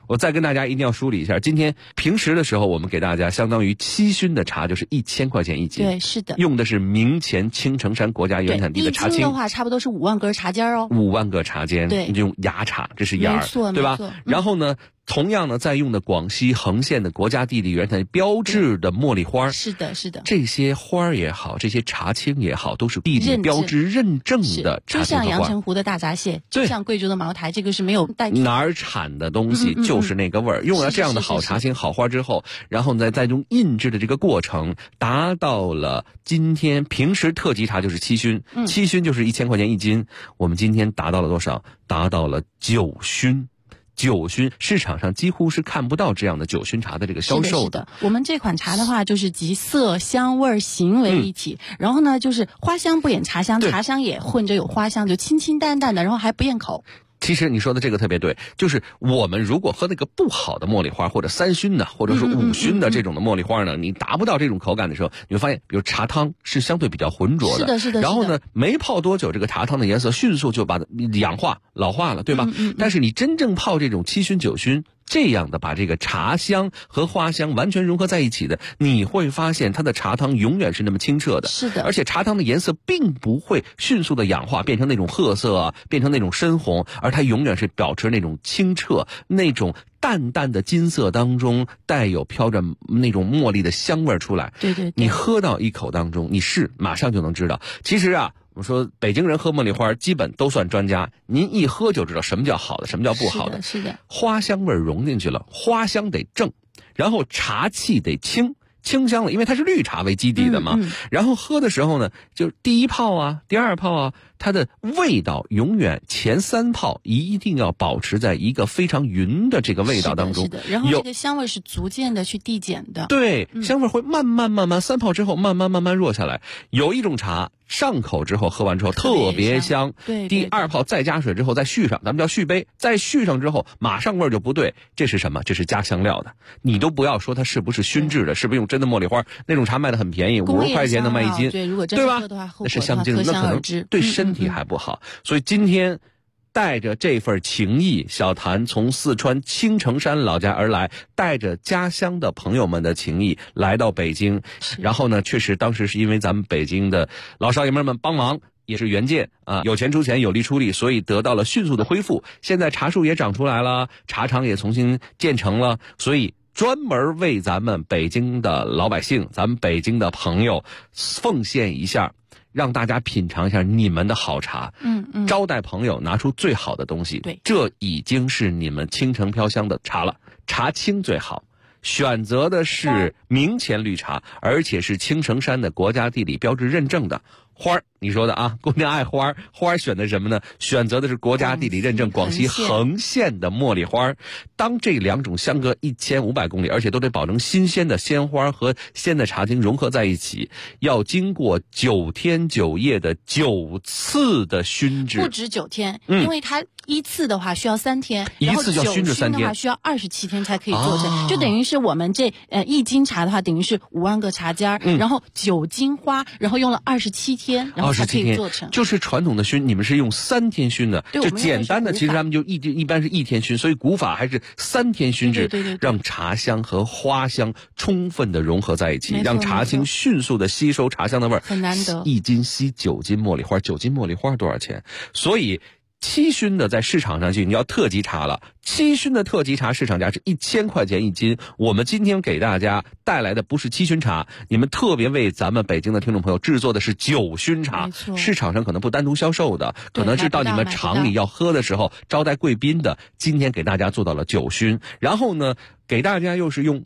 我再跟大家一定要梳理一下，今天平时的时候我们给大家相当于7熏的茶就是1000块钱一斤。 对，是的。 用的是明前青城山国家原产地的茶青。 一斤的话差不多是5万根茶尖哦。 5万个茶尖。 对。 用芽茶，这是芽，对吧？然后呢，同样呢，在用的广西横县的国家地理原产地标志的茉莉花。 是的，是的。 这些花儿也好，这些茶青也好，都是地理标志认证的茶青和花。 就像阳澄湖的大闸蟹，就像贵州的茅台，这个是没有代替。 哪儿产的东西就是那个味儿。用了这样的好茶青、好花之后，然后呢，再用印制的这个过程，达到了今天平时特级茶就是7熏，7熏就是1000块钱一斤。我们今天达到了多少？达到了9熏。9熏市场上几乎是看不到这样的9熏茶的这个销售的。 我们这款茶的话，就是集色香味形为一体，然后呢，就是花香不掩茶香，茶香也混着有花香，就清清淡淡的，然后还不厌口。 其实你说的这个特别对，就是我们如果喝那个不好的茉莉花，或者3熏的，或者是5熏的这种的茉莉花呢，你达不到这种口感的时候，你会发现，比如茶汤是相对比较浑浊的， 是的，是的。 然后呢，没泡多久，这个茶汤的颜色迅速就把它氧化、老化了，对吧？但是你真正泡这种7熏、9熏。这样的把这个茶香和花香完全融合在一起的，你会发现它的茶汤永远是那么清澈的。 是的， 而且茶汤的颜色并不会迅速的氧化变成那种褐色啊，变成那种深红，而它永远是保持那种清澈，那种淡淡的金色当中带有飘着那种茉莉的香味出来。 对对对， 你喝到一口当中，你马上就能知道。其实啊，我们说北京人喝茉莉花基本都算专家，您一喝就知道什么叫好的，什么叫不好的。 是的， 花香味融进去了，花香得正，然后茶气得清香了，因为它是绿茶为基底的嘛。然后喝的时候呢，就第一泡啊，第二泡啊，它的味道永远前3泡一定要保持在一个非常匀的这个味道当中。 是的，然后这个香味是逐渐的去递减的。 对，香味会慢慢3泡之后慢慢弱下来。有一种茶上口之后喝完之后特别香， 对， 第2泡再加水之后再续上，咱们叫续杯，再续上之后马上味儿就不对，这是什么？这是加香料的。你都不要说它是不是熏制的，是不是用真的茉莉花？那种茶卖的很便宜，50块钱能卖1斤， 对，如果真对吧？ 喝的话， 那是香精，那可能对身体还不好。所以今天带着这份情谊，小谭从四川青城山老家而来，带着家乡的朋友们的情谊来到北京。然后呢，确实当时是因为咱们北京的老少爷们帮忙，也是援建啊，有钱出钱，有力出力，所以得到了迅速的恢复。现在茶树也长出来了，茶厂也重新建成了，所以专门为咱们北京的老百姓，咱们北京的朋友奉献一下，让大家品尝一下你们的好茶。招待朋友拿出最好的东西。 对， 这已经是你们青城飘香的茶了。茶青最好，选择的是明前绿茶，而且是青城山的国家地理标志认证的。花儿，你说的啊，姑娘爱花儿，花儿选的什么呢？选择的是国家地理认证广西横县的茉莉花。当这2种相隔1500公里，而且都得保证新鲜的鲜花和鲜的茶精融合在一起，要经过9天9夜的9次的熏制， 不止9天，因为它一次的话需要3天， 一次要熏制3天， 9熏的话需要27天才可以做成，就等于是我们这1斤茶的话，等于是5万个茶尖，然后9斤花，然后用了27天，然后才可以做成。 就是传统的熏，你们是用3天熏的，就简单的，其实他们就一般是1天熏，所以古法还是3天熏制， 对， 让茶香和花香充分的融合在一起，让茶青迅速的吸收茶香的味儿。 很难得 ，1斤吸9斤茉莉花，9斤茉莉花多少钱？所以7熏的在市场上去，你要特级茶了。7熏的特级茶市场价是1000块钱1斤。我们今天给大家带来的不是7熏茶，你们特别为咱们北京的听众朋友制作的是9熏茶。市场上可能不单独销售的，可能是到你们厂里要喝的时候招待贵宾的。今天给大家做到了9熏，然后呢，给大家又是用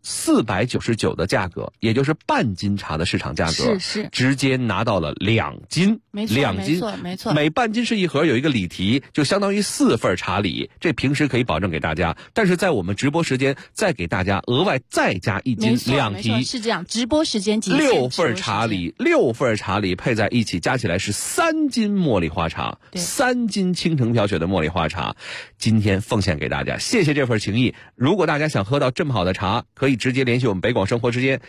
499的价格，也就是半斤茶的市场价格， 是直接拿到了2斤， 没错 2斤， 没错， 每半斤是一盒，有一个礼题，就相当于4份茶礼。这平时可以保证给大家，但是在我们直播时间再给大家额外再加1斤2提， 是这样，直播时间 6份茶礼配在一起，加起来是3斤茉莉花茶，3斤青城飘雪的茉莉花茶，今天奉献给大家，谢谢这份情谊。如果大家想喝到这么好的茶，可以直接联系我们北广生活时间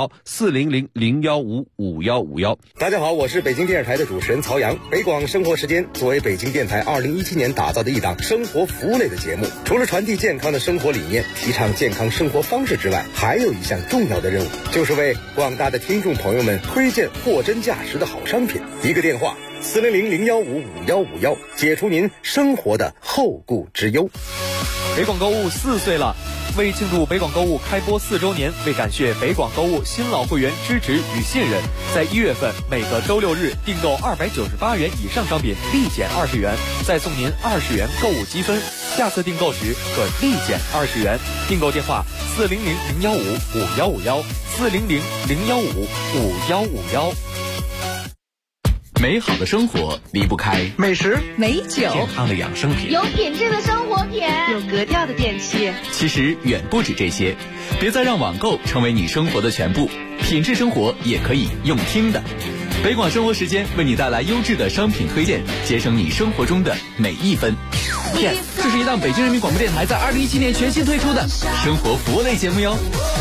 400-015-5151，400-015-5151，400-015-5151。 大家好，我是北京电视台的主持人曹阳。北广生活时间间作为北京电台2017年打造的一档生活服务类的节目，除了传递健康的生活理念，提倡健康生活方式之外，还有一项重要的任务，就是为广大的听众朋友们推荐货真价实的好商品。一个电话400-015-5151，解除您生活的后顾之忧。 北广购物4岁了，为庆祝北广购物开播4周年，为感谢北广购物新老会员支持与信任，在1月份每个周6日订购298元以上商品立减20元，再送您20元购物积分，下次订购时可立减20元。订购电话400-015-5151，400-015-5151。 美好的生活离不开美食、 美酒、 健康的养生品， 有品质的生活品， 有格调的电器。 其实远不止这些，别再让网购成为你生活的全部，品质生活也可以用听的。北广生活时间为你带来优质的商品推荐，节省你生活中的每一分。这是一档北京人民广播电台在2017年全新推出的生活服务类节目哟。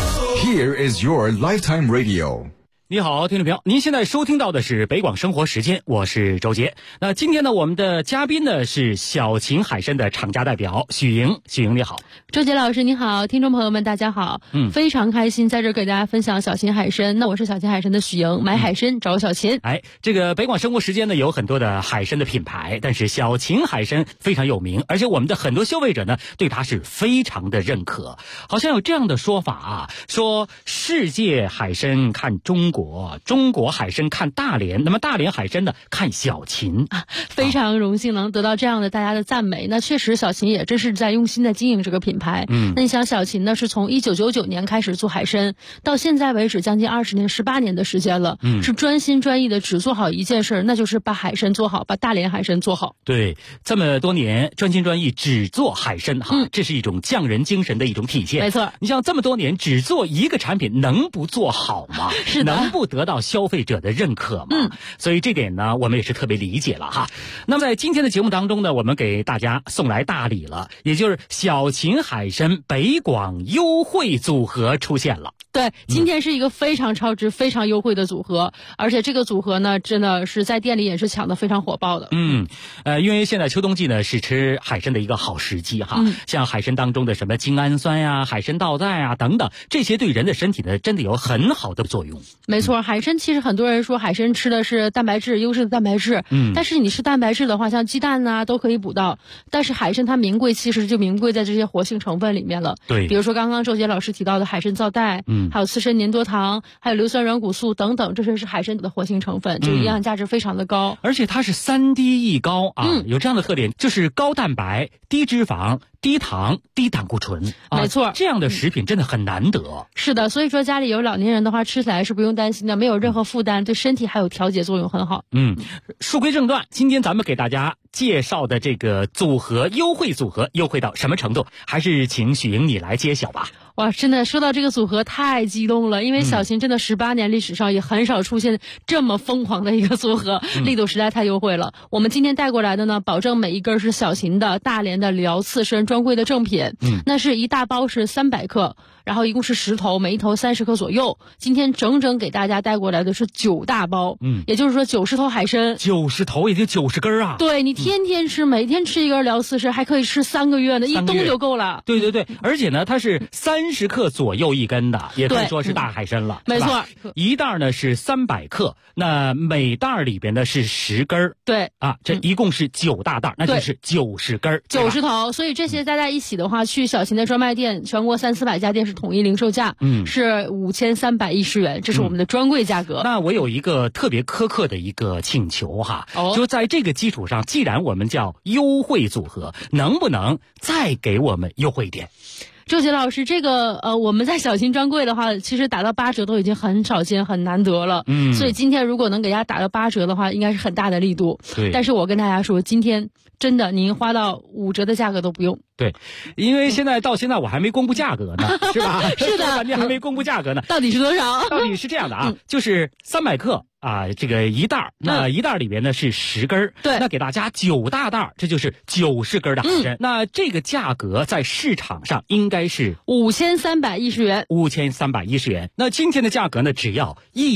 Here is your lifetime radio。 你好，听众朋友，您现在收听到的是北广生活时间，我是周杰。那今天呢，我们的嘉宾呢是小秦海参的厂家代表许莹。许莹你好。 周杰老师你好，听众朋友们大家好。非常开心在这给大家分享小秦海参。那我是小秦海参的许莹，买海参找小秦。 这个北广生活时间呢有很多的海参的品牌，但是小秦海参非常有名，而且我们的很多消费者呢对它是非常的认可。好像有这样的说法啊，说世界海参看中国，中国海参看大连，那么大连海参呢看小秦。 非常荣幸能得到这样的大家的赞美。那确实小秦也真是在用心的经营这个品牌。那你想小秦呢是从1999年开始做海参，到现在为止将近20年18年的时间了，是专心专意的只做好一件事，那就是把海参做好，把大连海参做好。 对，这么多年专心专意只做海参这是一种匠人精神的一种体现。 没错， 你像这么多年只做一个产品，能不做好吗？ 是的， 能不得到消费者的认可吗？所以这点呢我们也是特别理解了哈。那么在今天的节目当中呢，我们给大家送来大礼了，也就是小秦海参北广优惠组合出现了。 对，今天是一个非常超值非常优惠的组合，而且这个组合呢真的是在店里也是抢得非常火爆的。 因为现在秋冬季呢是吃海参的一个好时机哈。像海参当中的什么精氨酸呀、海参皂苷啊等等，这些对人的身体呢真的有很好的作用。 没错，海参其实很多人说海参吃的是蛋白质，优质的蛋白质。但是你吃蛋白质的话，像鸡蛋啊都可以补到，但是海参它名贵其实就名贵在这些活性成分里面了。 对， 比如说刚刚周杰老师提到的海参皂苷，还有刺参粘多糖，还有硫酸软骨素等等，这些是海参的活性成分，这个营养价值非常的高。 而且它是3低一高啊，有这样的特点，就是高蛋白、低脂肪、低糖、低胆固醇。 没错， 这样的食品真的很难得。 是的，所以说家里有老年人的话，吃起来是不用担心的，没有任何负担，对身体还有调节作用很好。 书归正传，今天咱们给大家介绍的这个组合优惠组合优惠到什么程度，还是请许莹你来揭晓吧。 哇，真的说到这个组合太激动了，因为小秦真的18年历史上也很少出现这么疯狂的一个组合，力度实在太优惠了。我们今天带过来的呢，保证每一根是小秦的大连的辽刺参专柜的正品。那是一大包是300克，然后一共是10头，每一头30克左右。今天整整给大家带过来的是9大包，也就是说90头海参 ，90头也就90根啊。 对，你天天吃，每天吃一根辽刺参，还可以吃3个月呢，一冬就够了。 对对对，而且呢，它是30克左右一根的，也可以说是大海参了。 没错， 一袋呢是300克，那每袋里边呢是10根。 对啊，这一共是9大袋，那就是90根 ，90头。所以这些加在一起的话，去小秦的专卖店，全国300-400家店是统一零售价，是5310元，这是我们的专柜价格。 那我有一个特别苛刻的一个请求哈，就在这个基础上，既然我们叫优惠组合，能不能再给我们优惠一点？ 周杰老师，这个我们在小秦专柜的话，其实打到8折都已经很少见、很难得了。所以今天如果能给大家打到8折的话，应该是很大的力度。 对。 但是我跟大家说，今天真的您花到5折的价格都不用。 对，因为现在我还没公布价格呢，是吧？ 是的， 半天还没公布价格呢。 到底是多少？ 到底是这样的啊，就是300克。这个一袋，那一袋里边呢是10根， 对， 那给大家9大袋，这就是90根的海参。那这个价格在市场上应该是 5310元 ，5310元。那今天的价格呢，只要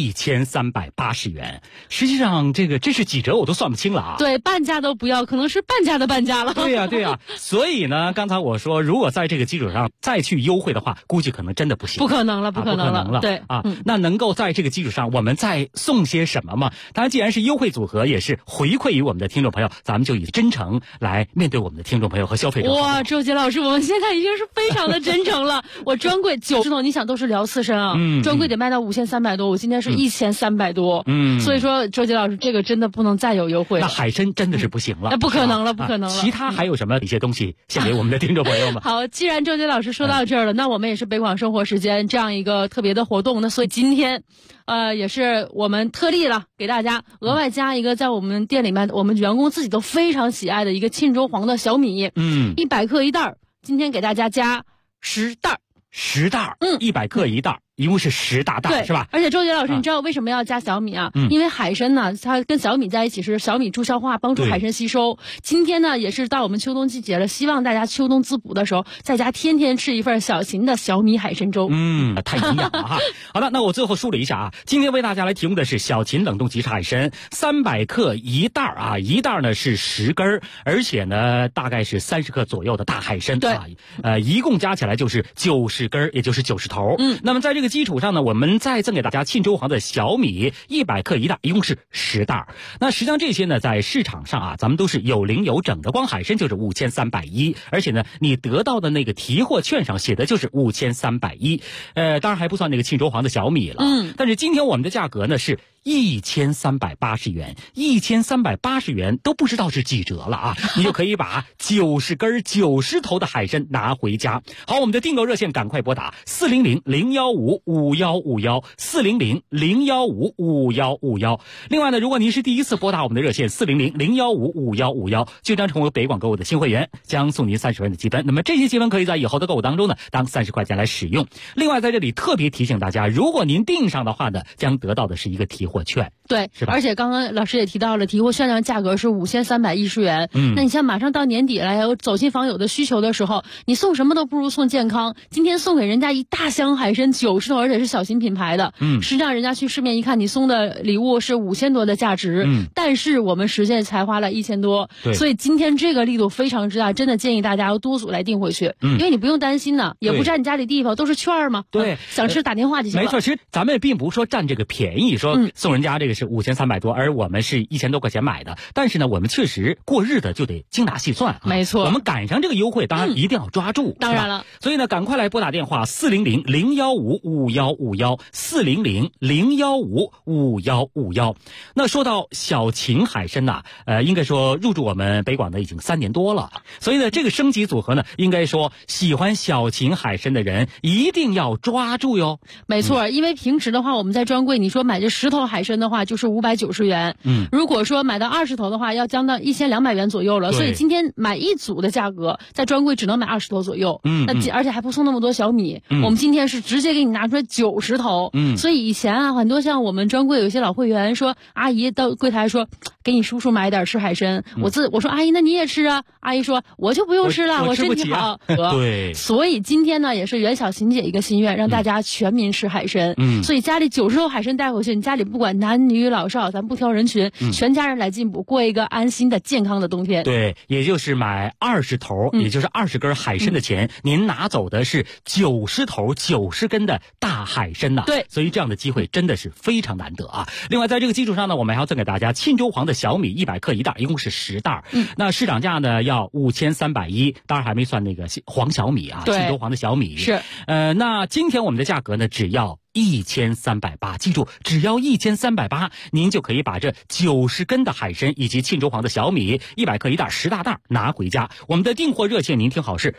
1380元。实际上，这是几折我都算不清了啊。 对，半价都不要，可能是半价的半价了。 对呀。所以呢，刚才我说，如果在这个基础上再去优惠的话，估计可能真的不行。 不可能了。对啊，那能够在这个基础上，我们再送些什么嘛？当然，既然是优惠组合，也是回馈于我们的听众朋友，咱们就以真诚来面对我们的听众朋友和消费者。 哇，周杰老师，我们现在已经是非常的真诚了。我专柜90头，你想都是辽刺参啊，专柜得卖到5300多，我今天是1300多，所以说周杰老师这个真的不能再有优惠了。 那海参真的是不行了， 那不可能了。 其他还有什么一些东西献给我们的听众朋友们？ 好，既然周杰老师说到这儿了，那我们也是北广生活时间这样一个特别的活动，那所以今天。也是我们特例了，给大家额外加一个在我们店里面我们员工自己都非常喜爱的一个沁州黄的小米，100克一袋，今天给大家加10袋 ，10袋，100克一袋。一共是10大袋，是吧？ 而且周杰老师，你知道为什么要加小米啊？因为海参呢，它跟小米在一起是小米助消化，帮助海参吸收。今天呢，也是到我们秋冬季节了，希望大家秋冬滋补的时候，在家天天吃一份小秦的小米海参粥。 太营养了哈。好了，那我最后梳理一下啊，今天为大家来提供的是小秦冷冻即食海参，300克一袋啊，一袋呢是10根，而且呢大概是30克左右的大海参， 对， 一共加起来就是90根，也就是90头。那么在这个基础上呢，我们再赠给大家沁州黄的小米100克一袋，一共是10袋。那实际上这些呢，在市场上啊，咱们都是有零有整的，光海参就是5310，而且呢，你得到的那个提货券上写的就是5310，当然还不算那个沁州黄的小米了。但是今天我们的价格呢是1380元，1380元都不知道是几折了啊！你就可以把90根90头的海参拿回家。好，我们的订购热线赶快拨打400-015-5151，400-015-5151。另外呢，如果您是第一次拨打我们的热线400-015-5151，就将成为北广购物的新会员，将送您30元的积分。那么这些积分可以在以后的购物当中呢，当30块钱来使用。另外在这里特别提醒大家，如果您订上的话呢，将得到的是一个提货券， 对， 是吧？ 而且刚刚老师也提到了，提货券上价格是5310元。那你像马上到年底了，有走亲访友的需求的时候，你送什么都不如送健康。今天送给人家一大箱海参90头，而且是小型品牌的。实际上人家去市面一看，你送的礼物是5000多的价值，但是我们实际才花了1000多。所以今天这个力度非常之大，真的建议大家要多组来订回去，因为你不用担心呢，也不占你家里地方，都是券嘛。 对， 想吃打电话就行了。 没错，其实咱们并不是说占这个便宜，说送人家这个是5300多，而我们是1000多块钱买的。但是呢，我们确实过日子就得精打细算啊。 没错， 我们赶上这个优惠，当然一定要抓住。 当然了， 所以呢，赶快来拨打电话400-015-5151，400-015-5151。那说到小秦海参呐，应该说入驻我们北广的已经3年多了。所以呢，这个升级组合呢，应该说喜欢小秦海参的人一定要抓住哟。 没错，因为平时的话，我们在专柜你说买这10头海参的话，就是590元。如果说买到20头的话，要将到1200元左右了。所以今天买一组的价格，在专柜只能买20头左右。而且还不送那么多小米。我们今天是直接给你拿出来90头。所以以前啊，很多像我们专柜有些老会员说，阿姨到柜台说，给你叔叔买点吃海参。我说阿姨，那你也吃啊？阿姨说我就不用吃了，我身体好。 对。 所以今天呢，也是袁小琴姐一个心愿，让大家全民吃海参。所以家里90头海参带回去，你家里不管男女老少，咱不挑人群，全家人来进补，过一个安心的健康的冬天。 对，也就是买20头，也就是20根海参的钱，您拿走的是90头90根的大海参呐。 对， 所以这样的机会真的是非常难得啊。另外在这个基础上呢，我们还要赠给大家沁州黄的小米100克一袋，一共是10袋。那市场价呢要5310，当然还没算那个黄小米啊，沁州黄的小米是。 那今天我们的价格呢只要 1380，记住，只要1380，您就可以把这90根的海参以及沁州黄的小米100克1袋10大袋拿回家。我们的订货热线您听好是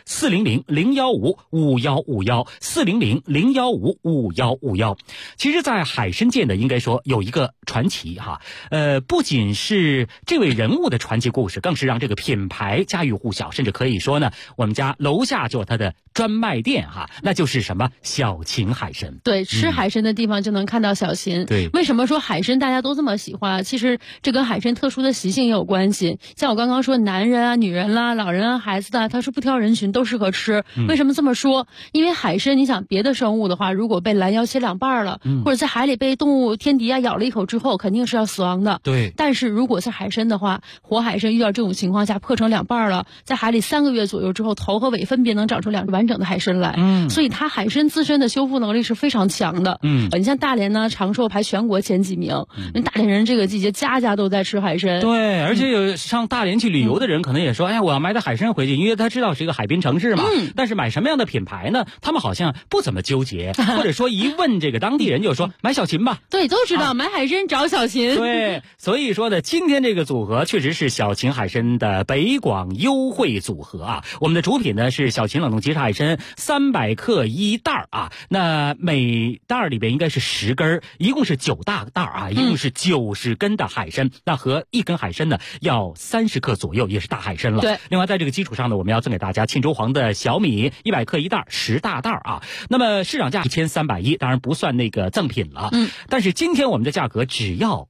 400-015-5151，400-015-5151。其实在海参界呢，应该说有一个传奇哈，不仅是这位人物的传奇故事，更是让这个品牌家喻户晓，甚至可以说呢，我们家楼下就有它的专卖店哈，那就是什么小秦海参。 对，吃海参的地方就能看到小秦。 对， 为什么说海参大家都这么喜欢？其实这跟海参特殊的习性也有关系。像我刚刚说，男人啊、女人啦、老人啊、孩子啊，他是不挑人群，都适合吃。为什么这么说？因为海参，你想别的生物的话，如果被拦腰切2半了，或者在海里被动物天敌啊咬了一口之后，肯定是要死亡的。 对。 但是如果是海参的话，活海参遇到这种情况下破成2半了，在海里3个月左右之后，头和尾分别能长出2个完整的海参来。所以它海参自身的修复能力是非常强的。你像大连呢，长寿排全国前几名。因为大连人这个季节家家都在吃海参。 对，而且有上大连去旅游的人可能也说，哎呀，我要买点海参回去，因为他知道是一个海滨城市嘛。但是买什么样的品牌呢？他们好像不怎么纠结，或者说一问这个当地人就说买小秦吧。 对，都知道买海参找小秦。 对，所以说呢，今天这个组合确实是小秦海参的北广优惠组合啊。我们的主品呢是小秦冷冻即食海参300克1袋啊，那每袋里边应该是10根，一共是9大袋啊，一共是90根的海参。那和1根海参呢要30克左右，也是大海参了。 对。 另外在这个基础上呢，我们要赠给大家沁州黄的小米100克1袋10大袋啊。那么市场价1310，当然不算那个赠品了。但是今天我们的价格只要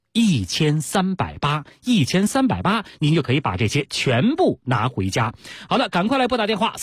1380，您就可以把这些全部拿回家。好的，赶快来拨打电话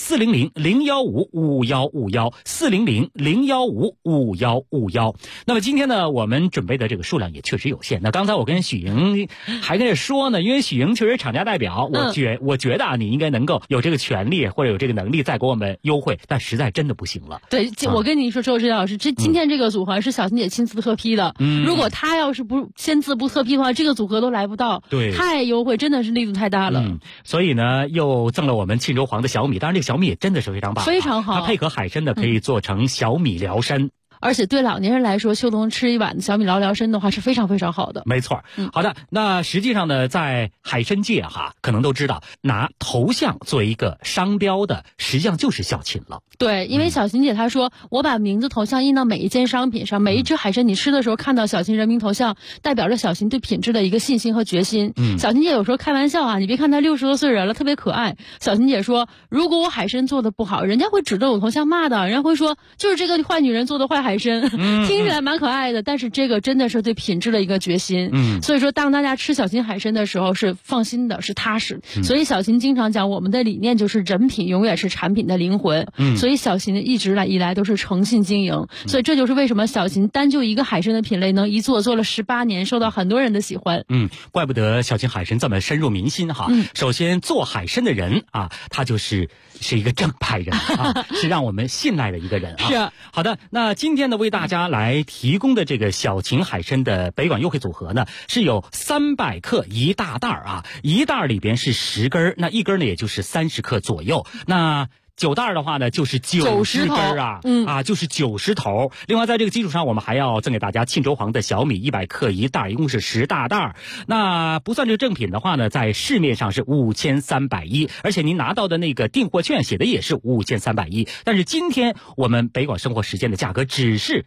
400-015-5151，400-015-5151。那么今天呢，我们准备的这个数量也确实有限。那刚才我跟许莹还跟着说呢，因为许莹确实厂家代表，我觉得啊，你应该能够有这个权利或者有这个能力再给我们优惠，但实在真的不行了。 对，我跟你说，周志老师，今天这个组合是小秦姐亲自特批的。如果她要是不签字不特批的话，这个组合都来不到。 对， 太优惠，真的是力度太大了。 所以呢，又赠了我们沁州黄的小米，当然这个小米也真的是非常棒， 非常好。 它配合海参的可以做成小米疗参。 而且对老年人来说，秋冬吃一碗小米疗参的话是非常非常好的。 没错。好的，那实际上呢，在海参界哈，可能都知道拿头像作为一个商标的，实际上就是小秦了。 对，因为小秦姐她说，我把名字头像印到每一件商品上，每一只海参你吃的时候看到小秦人民头像，代表着小秦对品质的一个信心和决心。小秦姐有时候开玩笑啊，你别看她60多岁人了，特别可爱。小秦姐说，如果我海参做的不好，人家会指着我头像骂的，人家会说就是这个坏女人做的坏海参。听起来蛮可爱的，但是这个真的是对品质的一个决心。所以说当大家吃小秦海参的时候是放心的，是踏实。所以小秦经常讲，我们的理念就是人品永远是产品的灵魂。所以小秦一直以来都是诚信经营。所以这就是为什么小秦单就一个海参的品类能一做了18年，受到很多人的喜欢。 怪不得小秦海参这么深入民心哈。首先做海参的人啊，他是一个正派人啊，是让我们信赖的一个人啊。 是。 好的，那今天呢为大家来提供的这个小秦海参的北广优惠组合呢，是有300克1大袋啊，一袋里边是10根，那一根呢也就是30克左右。那9袋的话呢，就是90根啊，就是90头。另外，在这个基础上，我们还要赠给大家沁州黄的小米100克1袋，一共是10大袋。那不算这个正品的话呢，在市面上是5310，而且您拿到的那个订货券写的也是5310。但是今天我们北广生活时间的价格只是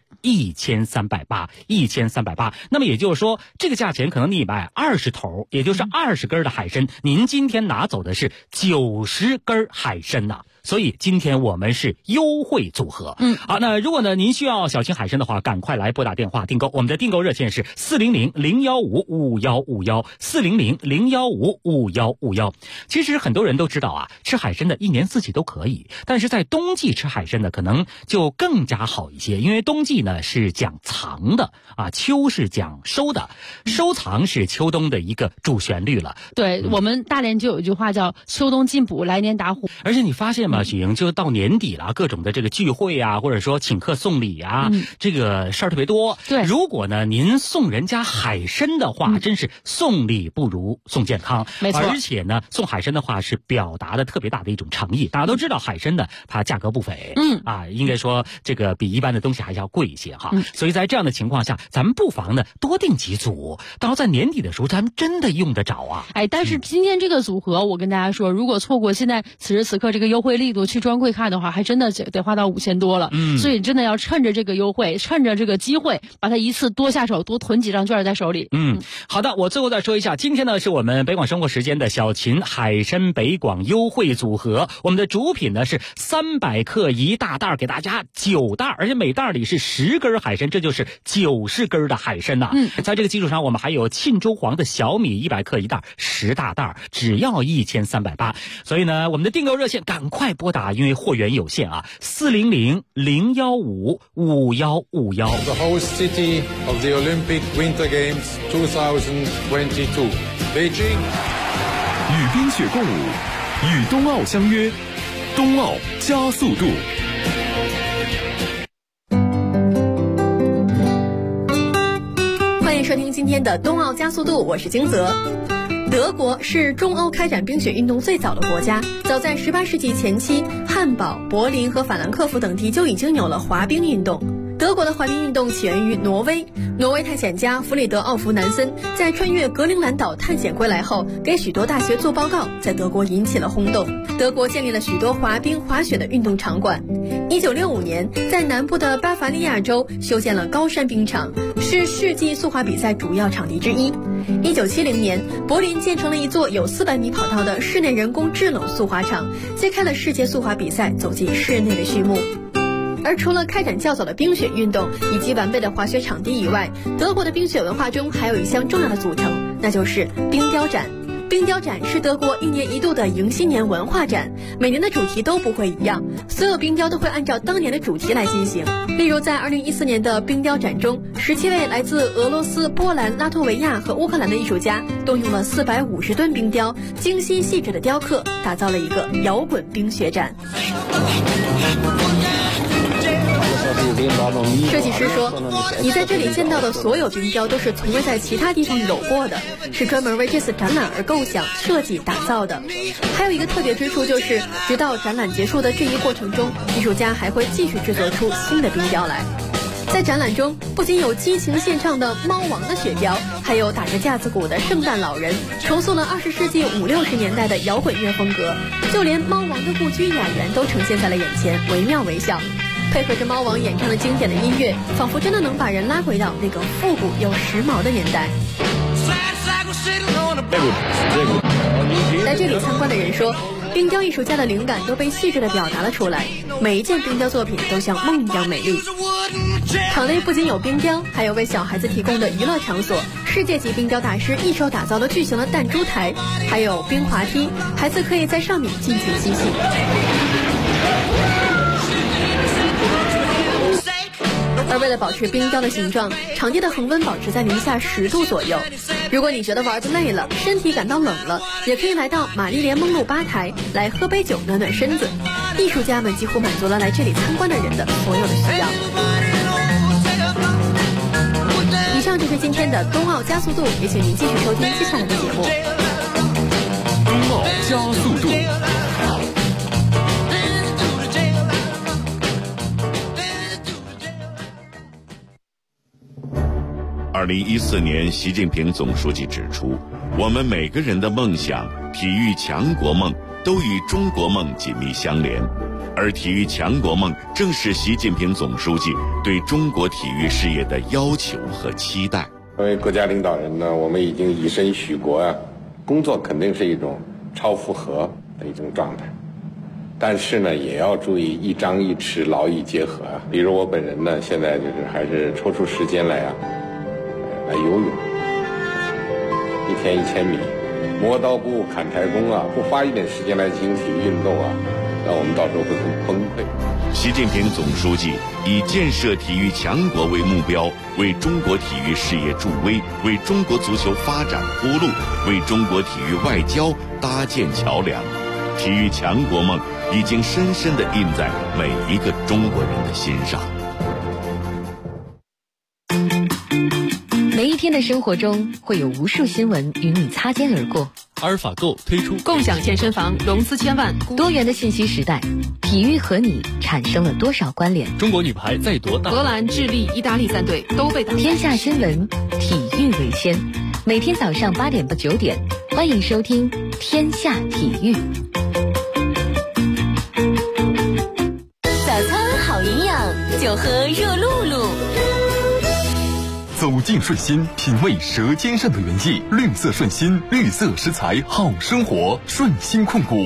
1380。那么也就是说，这个价钱可能你买20头，也就是20根的海参，您今天拿走的是90根海参呐。所以今天我们是优惠组合。好，那如果呢您需要小秦海参的话，赶快来拨打电话订购。我们的订购热线是400-015-5151，400-015-5151。其实很多人都知道啊，吃海参的一年四季都可以，但是在冬季吃海参呢，可能就更加好一些，因为冬季呢是讲藏的啊，秋是讲收的，收藏是秋冬的一个主旋律了。 对，我们大连就有一句话叫秋冬进补，来年打虎。 而且你发现吗？ 么许莹，就到年底了，各种的这个聚会啊，或者说请客送礼啊，这个事儿特别多。 对， 如果呢您送人家海参的话，真是送礼不如送健康。 没错， 而且呢，送海参的话是表达的特别大的一种诚意。大家都知道海参呢，它价格不菲，应该说这个比一般的东西还是要贵一些哈。所以在这样的情况下，咱们不妨呢多订几组，到时候在年底的时候，咱们真的用得着啊。 但是今天这个组合，我跟大家说，如果错过现在此时此刻这个优惠力度去专柜看的话，还真的得花到5000多了。所以真的要趁着这个优惠，趁着这个机会，把它一次多下手，多囤几张券在手里。 好的，我最后再说一下，今天呢是我们北广生活时间的小秦海参北广优惠组合，我们的主品呢是300克一大袋，给大家9袋，而且每袋里是10根海参，这就是90根的海参呐。在这个基础上，我们还有沁州黄的小米100克一袋，10大袋，只要1380。所以呢，我们的订购热线赶快拨打，因为货源有限啊，400-015-5151。 The host city of the Olympic Winter Games 2022, Beijing。 与冰雪共舞，与冬奥相约，冬奥加速度。 欢迎收听今天的冬奥加速度，我是金泽。德国是中欧开展冰雪运动最早的国家，早在18世纪前期，汉堡、柏林和法兰克福等地就已经有了滑冰运动。德国的滑冰运动起源于挪威，挪威探险家弗里德奥弗南森在穿越格陵兰岛探险归来后，给许多大学做报告，在德国引起了轰动。德国建立了许多滑冰、滑雪的运动场馆。1965年，在南部的巴伐利亚州修建了高山冰场，是世纪速滑比赛主要场地之一。1970年，柏林建成了一座有400米跑道的室内人工制冷速滑场，揭开了世界速滑比赛走进室内的序幕。而除了开展较早的冰雪运动以及完备的滑雪场地以外，德国的冰雪文化中还有一项重要的组成，那就是冰雕展。冰雕展是德国1年1度的迎新年文化展，每年的主题都不会一样，所有冰雕都会按照当年的主题来进行。例如在2014年的冰雕展中，17位来自俄罗斯、波兰、拉脱维亚和乌克兰的艺术家动用了450吨冰雕，精心细致的雕刻，打造了一个摇滚冰雪展。设计师说，你在这里见到的所有冰雕都是从未在其他地方有过的，是专门为这次展览而构想、设计、打造的。还有一个特别之处就是，直到展览结束的这一过程中，艺术家还会继续制作出新的冰雕来。在展览中，不仅有激情献唱的猫王的雪雕，还有打着架子鼓的圣诞老人，重塑了20世纪50、60年代的摇滚乐风格。就连猫王的故居雅园都呈现在了眼前，惟妙惟肖。配合着猫王演唱的经典的音乐，仿佛真的能把人拉回到那个复古又时髦的年代。在这里参观的人说，冰雕艺术家的灵感都被细致地表达了出来，每一件冰雕作品都像梦一样美丽。场内不仅有冰雕，还有为小孩子提供的娱乐场所，世界级冰雕大师一手打造的巨型的弹珠台，还有冰滑梯，孩子可以在上面尽情嬉戏。而为了保持冰雕的形状，场地的恒温保持在-10度左右。如果你觉得玩得累了，身体感到冷了，也可以来到玛丽莲梦露吧台来喝杯酒暖暖身子。艺术家们几乎满足了来这里参观的人的所有的需要。以上就是今天的冬奥加速度，也请您继续收听接下来的节目。 冬奥加速度。2014年，习近平总书记指出，我们每个人的梦想、体育强国梦都与中国梦紧密相连，而体育强国梦正是习近平总书记对中国体育事业的要求和期待。 作为国家领导人呢，我们已经以身许国啊，工作肯定是一种超负荷的一种状态，但是呢，也要注意一张一弛，劳逸结合啊。比如我本人呢，现在就是还是抽出时间来游泳，1天1000米，磨刀不误砍柴工啊，不花一点时间来进行体育运动啊，那我们到时候会很崩溃。 习近平总书记以建设体育强国为目标，为中国体育事业助威，为中国足球发展铺路，为中国体育外交搭建桥梁。 体育强国梦已经深深地印在每一个中国人的心上。 每一天的生活中，会有无数新闻与你擦肩而过。 阿尔法购推出共享健身房融资千万， 多元的信息时代，体育和你产生了多少关联？ 中国女排在夺大， 荷兰、智利、意大利3队都被打。 天下新闻，体育为先。每天早上8点到9点，欢迎收听《天下体育》。 早餐好营养，就喝热露露。 走进顺心，品味舌尖上的原意。绿色顺心，绿色食材好生活。顺心控股